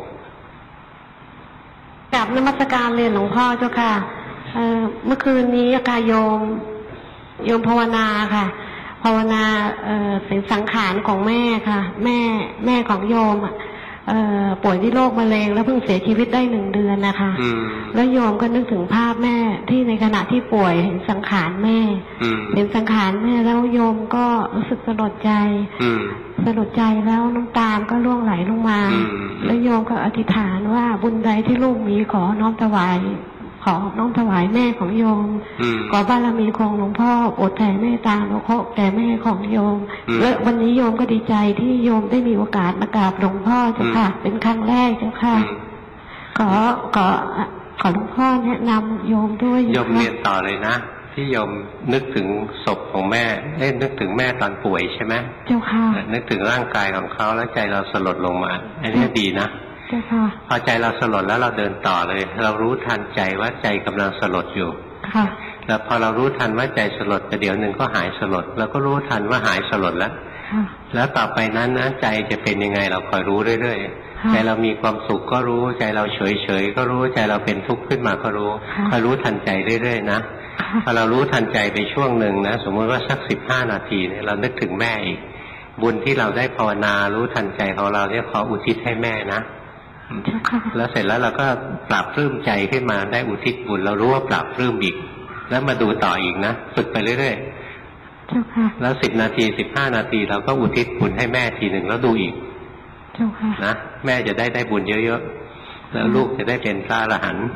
กราบนมัสการเรียนหลวงพ่อเจ้าค่ะเมื่อคืนนี้อาการโยมภาวนาค่ะภาวนาถึงสังขารของแม่ค่ะแม่ของโยมป่วยด้วยโรคมะเร็งแล้วเพิ่งเสียชีวิตได้1 เดือนนะคะแล้วโยมก็นึกถึงภาพแม่ที่ในขณะที่ป่วยเห็นสังขารแม่เห็นสังขารแม่แล้วโยมก็รู้สึกสลดใจแล้วน้ำตาก็ร่วงไหลลงมาแล้วโยมก็อธิษฐานว่าบุญใดที่ลูกมีขอน้อมถวายแม่ของโยมขอบารมีของหลวงพ่อโปรดแผ่เมตตาโลกแก่แม่ของโยมและวันนี้โยมก็ดีใจที่โยมได้มีโอกาสมากราบหลวงพ่อเจ้าค่ะเป็นครั้งแรกเจ้าค่ะขอหลวงพ่อแนะนำโยมด้วยโยมเรียนต่อเลยนะที่โยมนึกถึงศพของแม่นึกถึงแม่ตอนป่วยใช่ไหมเจ้าค่ะนึกถึงร่างกายของเขาแล้วใจเราสลดลงมาอันนี้ดีนะพอใจเราสลดแล้วเราเดินต่อเลยเรารู้ทันใจว่าใจกำลังสลดอยู่แล้วพอเรารู้ทันว่าใจสลดประเดี๋ยวหนึ่งก็หายสลดแล้วก็รู้ทันว่าหายสลดแล้วต่อไปนั้นนะใจจะเป็นยังไงเราคอยรู้เรื่อยๆใจเรามีความสุขก็รู้ใจเราเฉยๆก็รู้ใจเราเป็นทุกข์ขึ้นมาก็รู้คอยรู้ทันใจเรื่อยๆนะพอเรารู้ทันใจไปช่วงหนึ่งนะสมมติว่าสัก15 นาทีเนี่ยเรานึกถึงแม่อีกบุญที่เราได้ภาวนารู้ทันใจของเราเนี่ยขออุทิศให้แม่นะแล้วเสร็จแล้วเราก็ปรับปลื้มใจขึ้นมาได้อุทิศบุญเรารู้ว่าปรับปลื้มอีกแล้วมาดูต่ออีกนะฝึกไปเรื่อยๆแล้ว10 นาที15 นาทีเราก็อุทิศบุญให้แม่ทีหนึ่งแล้วดูอีกนะแม่จะได้บุญเยอะๆแล้วลูกจะได้เป็นพระอรหันต์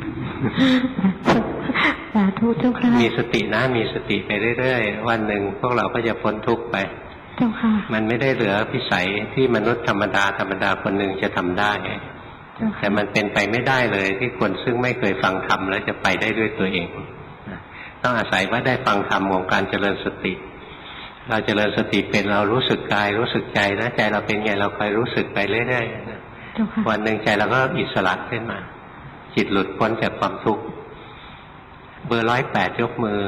สาธุเจ้าค่ะมีสตินะมีสติไปเรื่อยๆวันหนึ่งพวกเราก็จะพ้นทุกข์ไปเจ้าค่ะมันไม่ได้เหลือพิสัยที่มนุษย์ธรรมดาคนหนึ่งจะทำได้แต่มันเป็นไปไม่ได้เลยที่คนซึ่งไม่เคยฟังธรรมแล้วจะไปได้ด้วยตัวเองต้องอาศัยว่าได้ฟังธรรมของการเจริญสติเราเจริญสติเป็นเรารู้สึกกายรู้สึกใจนะใจเราเป็นไงเราคอยรู้สึกไปเรื่อยๆวันหนึ่งใจเราก็อิสระขึ้นมาจิตหลุดพ้นจากความทุกข์เบอร์108ยกมื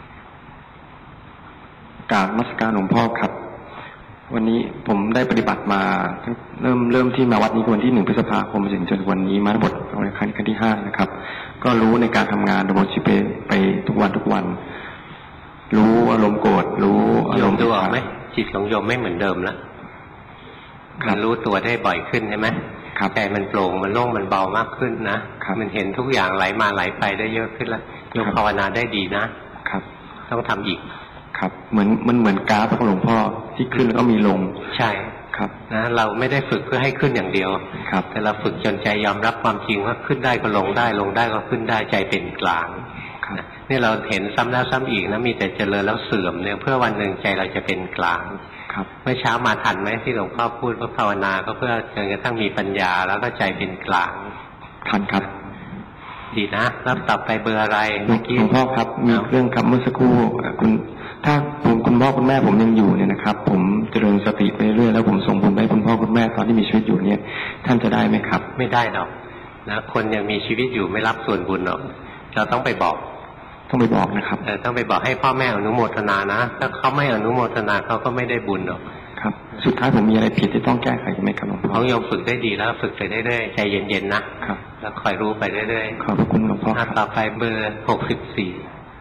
อกราบนมัสการหลวงพ่อครับวันนี้ผมได้ปฏิบัติมาเริ่มที่มาวัดนี้วันที่1 พฤษภาคมจนวันนี้มาทั้งหมดครั้งที่5นะครับก็รู้ในการทำงานดำเนินชีวิตไปทุกวันรู้อารมณ์โกรธรู้อารมณ์ดูออกไหมจิตของโยมไม่เหมือนเดิมแล้วมันรู้ตัวได้บ่อยขึ้นใช่ไหมใจมันโปร่งมันโล่งมันเบามากขึ้นนะมันเห็นทุกอย่างไหลมาไหลไปได้เยอะขึ้นแล้วโยมภาวนาได้ดีนะครับต้องทำอีกครับเหมือนกราฟของหลวงพ่อที่ขึ้นแล้วก็มีลงใช่ครับนะเราไม่ได้ฝึกเพื่อให้ขึ้นอย่างเดียวครับแต่เราฝึกจนใจยอมรับความจริงว่าขึ้นได้ก็ลงได้ลงได้ก็ขึ้นได้ใจเป็นกลางนี่เราเห็นซ้ำแล้วซ้ำอีกนะมีแต่เจริญแล้วเสื่อมเนี่ยเพื่อวันหนึ่งใจเราจะเป็นกลางครับเมื่อเช้ามาทันไหมที่หลวงพ่อพูดว่าภาวนาก็เพื่อจนกระทั่งมีปัญญาแล้วก็ใจเป็นกลางทันครับดีนะแล้วต่อไปเบอร์อะไรเมื่อกี้หลวงพ่อครับมีเรื่องครับเมื่อสักครู่ถ้าคุณพ่อคุณแม่ผมยังอยู่เนี่ยนะครับผมเจริญสติไปเรื่อยแล้วผมส่งบุญให้คุณพ่อคุณแม่ตอนที่มีชีวิตอยู่เนี่ยท่านจะได้ไหมครับไม่ได้หรอกนะคนยังมีชีวิตอยู่ไม่รับส่วนบุญหรอกเราต้องไปบอกนะครับต้องไปบอกให้พ่อแม่อนุโมทนานะถ้าเขาไม่อนุโมทนาเขาก็ไม่ได้บุญหรอกครับสุดท้ายผมมีอะไรผิดที่ต้องแก้ไขไหมครับหลวงพ่อของโยมฝึกได้ดีแล้วฝึกไปเรื่อยๆใจเย็นๆนะครับแล้วคอยรู้ไปเรื่อยๆขอบคุณหลวงพ่อต่อไปเบอร์64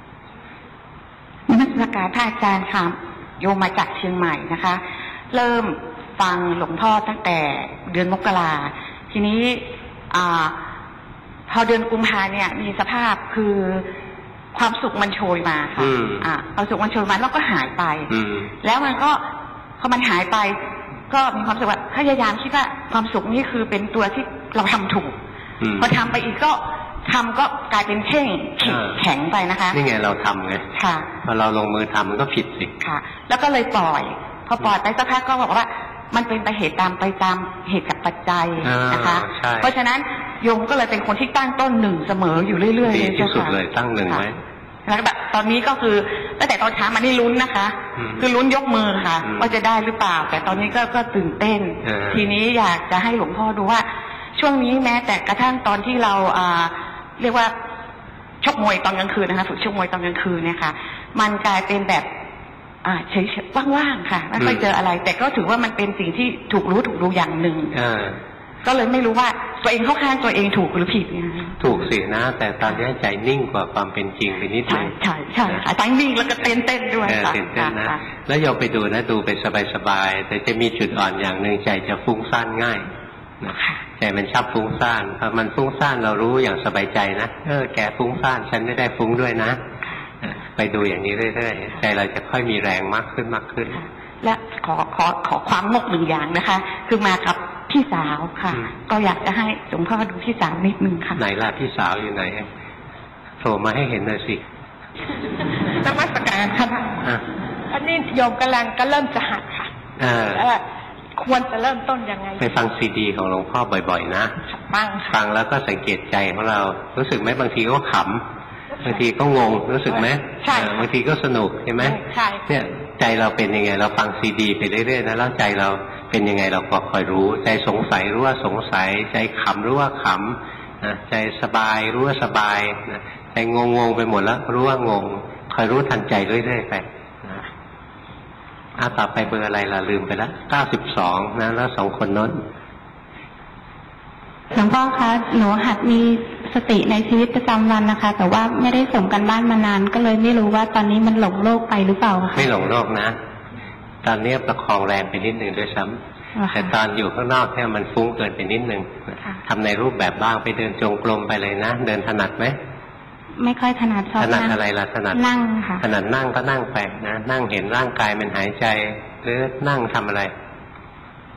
นักศึกษาท่านอาจารย์ค่ะโยมมาจากเชียงใหม่นะคะ เริ่มฟังหลวงพ่อตั้งแต่เดือนมกราทีนี้พอเดือนกุมภาเนี่ยมีสภาพคือความสุขมันโชยมาค่ะความสุขมันโชยมาแล้วก็หายไปแล้วมันก็พอมันหายไปก็มีความรู้สึกว่าพยายามคิดว่าความสุขนี่คือเป็นตัวที่เราทำถูกพอทำไปอีกก็ทำก็กลายเป็นแข็งไปนะคะนี่ไงเราทำไงค่ะพอเราลงมือทำมันก็ผิดสิค่ะแล้วก็เลยปล่อยพอปล่อยไปสักพักก็บอกว่ามันเป็นไปเหตุตามเหตุกับปัจจัยนะคะเพราะฉะนั้นโยมก็เลยเป็นคนที่ตั้งต้น1เสมออยู่เรื่อยๆดีที่สุดเลยตั้ง1ไว้แล้วแบบตอนนี้ก็คือตั้งแต่ตอนเช้ามานี่ลุ้นนะคะคือลุ้นยกมือค่ะว่าจะได้หรือเปล่าแต่ตอนนี้ก็ตื่นเต้นทีนี้อยากจะให้หลวงพ่อดูว่าช่วงนี้แม้แต่กระทั่งตอนที่เราเรียกว่าชกมวยตอนกลางคืนนะคะฝึกชกมวยตอนกลางคืนเนี่ยค่ะมันกลายเป็นแบบเฉยๆว่างๆค่ะไม่ค่อยเจออะไรแต่ก็ถือว่ามันเป็นสิ่งที่ถูกรู้อย่างหนึ่งก็เลยไม่รู้ว่าตัวเองเข้าข้างตัวเองถูกหรือผิดเนี่ยถูกสินะแต่ตอนนี้ใจนิ่งกว่าความเป็นจริงไปนิดนึงใช่ใจนิ่งแล้วก็เต้นด้วยค่ะเต้นนะแล้วโยมไปดูนะดูไปสบายๆแต่จะมีจุดอ่อนอย่างหนึ่งใจจะฟุ้งซ่านง่ายใจมันชอบฟุ้งซ่านพอมันฟุ้งซ่านเรารู้อย่างสบายใจนะแกฟุ้งซ่านฉันไม่ได้ฟุ้งด้วยนะไปดูอย่างนี้เรื่อยๆใจเราจะค่อยมีแรงมากขึ้นและขอความงก1อย่างนะคะคือมากับพี่สาวค่ะก็อยากจะให้หลวงพ่อดูพี่สาวนิดนึงค่ะไหนล่ะพี่สาวอยู่ไหนโผล่มาให้เห็นหน่อยสินมัสการค่ะอันนี้โยมก็เริ่มจะหัดค่ะควรจะเริ่มต้นยังไงไปฟังซีดีของหลวงพ่อบ่อยๆนะฟังแล้วก็สังเกตใจของเรารู้สึกไหมบางทีก็ขำบางทีก็งงรู้สึกไหมใช่บางทีก็สนุกใช่ไหมใช่เนี่ยใจเราเป็นยังไงเราฟังซีดีไปเรื่อยๆนะแล้วใจเราเป็นยังไงเราก็คอยรู้ใจสงสัยรู้ว่าสงสัยใจขำรู้ว่าขำนะใจสบายรู้ว่าสบายนะใจงงไปหมดแล้วรู้ว่างงคอยรู้ทันใจเรื่อยๆไปต่อไปเบอร์อะไรล่ะลืมไปแล้ว92นะแล้ว2คนนั้นหลวงพ่อคะหนูหัดมีสติในชีวิตประจำวันนะคะแต่ว่าไม่ได้ส่งกันบ้านมานานก็เลยไม่รู้ว่าตอนนี้มันหลงโลกไปหรือเปล่าคะไม่หลงโลกนะตอนนี้ประคองแรงไปนิดนึงด้วยซ้ำแต่ตอนอยู่ข้างนอกเนี่ยมันฟุ้งเกินไปนิดนึงทำในรูปแบบบ้างไปเดินจงกรมไปเลยนะเดินถนัดไหมไม่ค่อยถนัดถนัดอะไรล่ะถนัดนั่งค่ะถนัดนั่งก็นั่งไปนะนั่งเห็นร่างกายมันหายใจหรือนั่งทำอะไร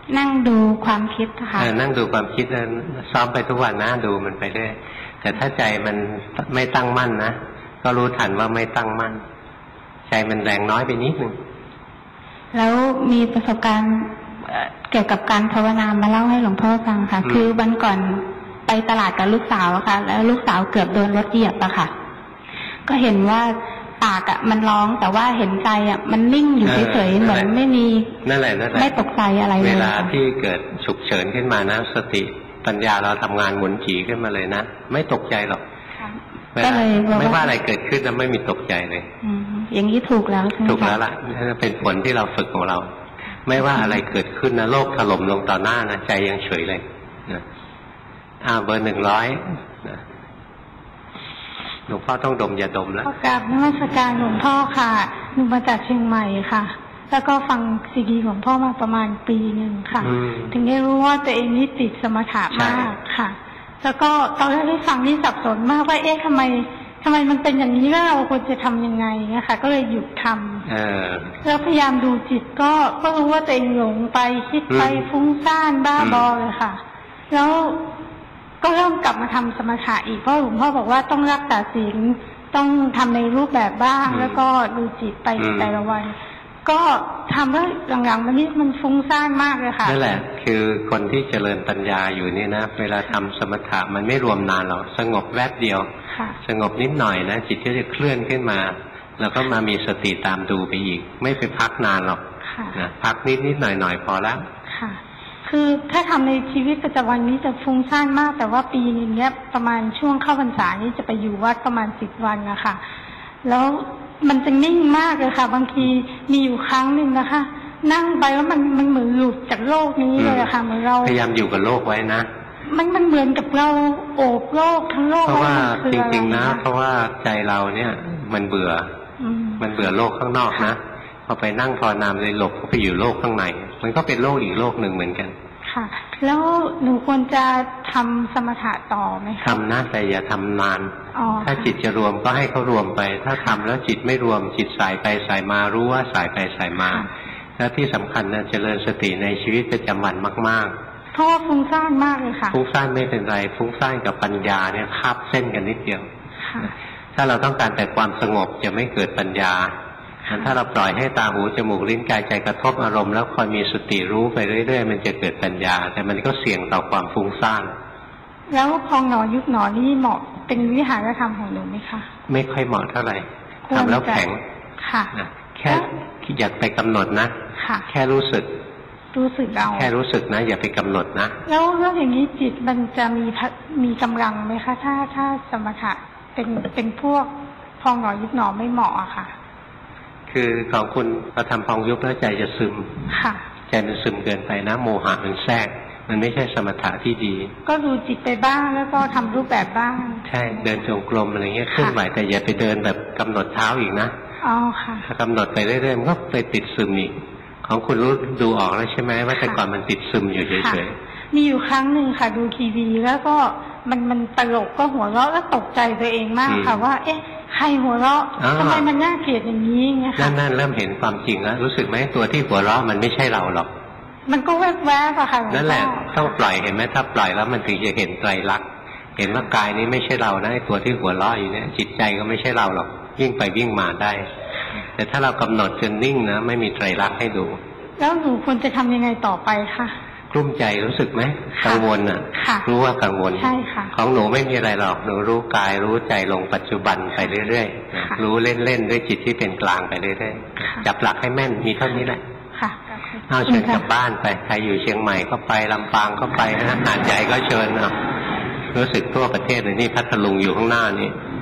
นั่งดูความคิดค่ะนั่งดูความคิดนั้นซ้อมไปทุกวันนะดูมันไปเรื่อยแต่ถ้าใจมันไม่ตั้งมั่นนะก็รู้ทันว่าไม่ตั้งมั่นใจมันแรงน้อยไปนิดนึงแล้วมีประสบการณ์เกี่ยวกับการภาวนามาเล่าให้หลวงพ่อฟังค่ะคือวันก่อนไปตลาดกับลูกสาวค่ะ แล้วลูกสาวเกือบโดนรถเหยียบอะค่ะก็เห็นว่าปากอะมันร้องแต่ว่าเห็นใจอะมันนิ่งอยู่เฉยๆเหมือนไม่มีนั่นแหละไม่ตกใจอะไรเลยเวลาที่เกิดฉุกเฉินขึ้นมานะสติปัญญาเราทำงานหมุนจีขึ้นมาเลยนะไม่ตกใจหรอกก็เลยไม่ว่าอะไรเกิดขึ้นแล้วไม่มีตกใจเลยอย่างนี้ถูกแล้วใช่ไหมถูกแล้วล่ะนั่นเป็นผลที่เราฝึกของเราไม่ว่าอะไรเกิดขึ้นนะโลกถล่มลงต่อหน้านะใจยังเฉยเลยนะเบอร์100นะหลวงพ่อต้องดมอย่าดมแล้วกราบนมัสการหลวงพ่อค่ะหนูมาจากเชียงใหม่ค่ะแล้วก็ฟังซีดีของพ่อมาประมาณปีหนึ่งค่ะถึงได้รู้ว่าตัวเองนี่ติดสมถะมากค่ะแล้วก็ตอนแรกที่ฟังนี่สับสนมากว่าทำไมมันเป็นอย่างนี้แล้วเราควรจะทำยังไงนะคะก็เลยหยุดทำแล้วพยายามดูจิตก็รู้ว่าตัวเองหลงไปคิดไปฟุ้งซ่านบ้าบอเลยค่ะแล้วก็เริ่มกลับมาทำสมถะอีกเพราะหลวงพ่อบอกว่าต้องรักษาศีลต้องทำในรูปแบบบ้างแล้วก็ดูจิตไปแต่ละวันก็ทำแล้วหลังๆมันฟุ้งซ่านมากเลยค่ะนั่นแหละคือคนที่เจริญปัญญาอยู่นี่นะเวลาทำสมถะมันไม่รวมนานหรอกสงบแวบเดียวสงบนิดหน่อยนะจิตก็จะเคลื่อนขึ้นมาแล้วก็มามีสติตามดูไปอีกไม่ไปพักนานหรอกนะพักนิดหน่อยพอแล้วค่ะคือถ้าทำในชีวิตประจำวันนี้จะฟุ้งซ่านมากแต่ว่าปีนึงเนี้ยประมาณช่วงเข้าพรรษานี้จะไปอยู่วัดประมาณ10 วันนะคะแล้วมันจะนิ่งมากเลยค่ะบางทีมีอยู่ครั้งหนึ่งนะคะนั่งไปแล้วมันเหมือนหลุดจากโลกนี้เลยค่ะเหมือนเราพยายามอยู่กับโลกไว้นะมันเหมือนกับเราโอบโลกทั้งโลกเพราะว่าจริงๆนะเพราะว่าใจเราเนี่ยมันเบื่อโลกข้างนอกนะพอไปนั่งภาวนาเลยหลบเข้าไปอยู่โลกข้างในมันก็เป็นโลกอีกโลกหนึ่งเหมือนกันค่ะแล้วหนูควรจะทำสมถะต่อไหมคะทำนะแต่อย่าทำนานถ้าจิตจะรวมก็ให้เขารวมไปถ้าทำแล้วจิตไม่รวมจิตสายไปสายมารู้ว่าสายไปสายมาแล้วที่สำคัญนะเจริญสติในชีวิตประจำวันมากๆเพราะว่าฟุ้งซ่านมากเลยค่ะฟุ้งซ่านไม่เป็นไรฟุ้งซ่านกับปัญญาเนี่ยคาบเส้นกันนิดเดียวถ้าเราต้องการแต่ความสงบจะไม่เกิดปัญญาถ้าเราปล่อยให้ตาหูจมูกลิ้นกายใจกระทบอารมณ์แล้วคอยมีสติรู้ไปเรื่อยๆมันจะเกิดปัญญาแต่มันก็เสี่ยงต่อความฟุ้งซ่านแล้วพองหนอยุบหนอนี่เหมาะเป็นวิหารธรรมของหนูไหมคะไม่ค่อยเหมาะเท่าไหร่ทำแล้วแข็งค่ะแค่อยากไปกำหนดนะแค่รู้สึกเอาแค่รู้สึกนะอย่าไปกำหนดนะแล้วเรื่องอย่างนี้จิตมันจะมีกำลังไหมคะถ้าสมถะเป็นพวกพองหนอยุบหนอไม่เหมาะอะค่ะคือของคุณพอทำพองยุบแล้วใจจะซึมใจมันซึมเกินไปนะโมหะมันแทรกมันไม่ใช่สมถะที่ดีก็ดูจิตไปบ้างแล้วก็ทำรูปแบบบ้างใช่เดินจงกรมอะไรเงี้ยเคลื่อนไหวแต่อย่าไปเดินแบบกำหนดเท้าอีกนะค่ะถ้ากำหนดไปเรื่อยๆมันก็ไปติดซึมอีกของคุณรู้ดูออกแล้วใช่ไหมว่าแต่ก่อนมันติดซึมอยู่เฉยๆมีอยู่ครั้งหนึ่งค่ะดูทีวีแล้วก็มันตลกก็หัวเราะแล้วตกใจตัวเองมากค่ะว่าใครหัวเราะทำไมมันน่าเกลียดอย่างนี้ไงคะนั่นเริ่มเห็นความจริงแล้วรู้สึกไหมตัวที่หัวเราะมันไม่ใช่เราหรอกมันก็แวบๆค่ะนั่นแหละต้องปล่อยเห็นไหมถ้าปล่อยแล้วมันถึงจะเห็นไตรลักษณ์เห็นว่ากายนี้ไม่ใช่เรานะตัวที่หัวเราะอยู่เนี่ยจิตใจก็ไม่ใช่เราหรอกวิ่งไปวิ่งมาได้แต่ถ้าเรากำหนดจนนิ่งนะไม่มีไตรลักษณ์ให้ดูแล้วหนูควรจะทำยังไงต่อไปคะกลุ้มใจรู้สึกไหมกังวลอ่ะรู้ว่ากังวลใช่ค่ะของหนูไม่มีอะไรหรอกหนูรู้กายรู้ใจลงปัจจุบันไปเรื่อยๆรู้เล่นๆด้วยจิตที่เป็นกลางไปเรื่อยๆจับหลักให้แม่นมีเท่านี้แหละค่ะเอาเชิญกลับบ้านไปใครอยู่เชียงใหม่ก็ไปลำปางก็ไปนะหาดใหญ่ก็เชิญรู้สึกทั่วประเทศเลยนี่พัทลุงอยู่ข้างหน้านี้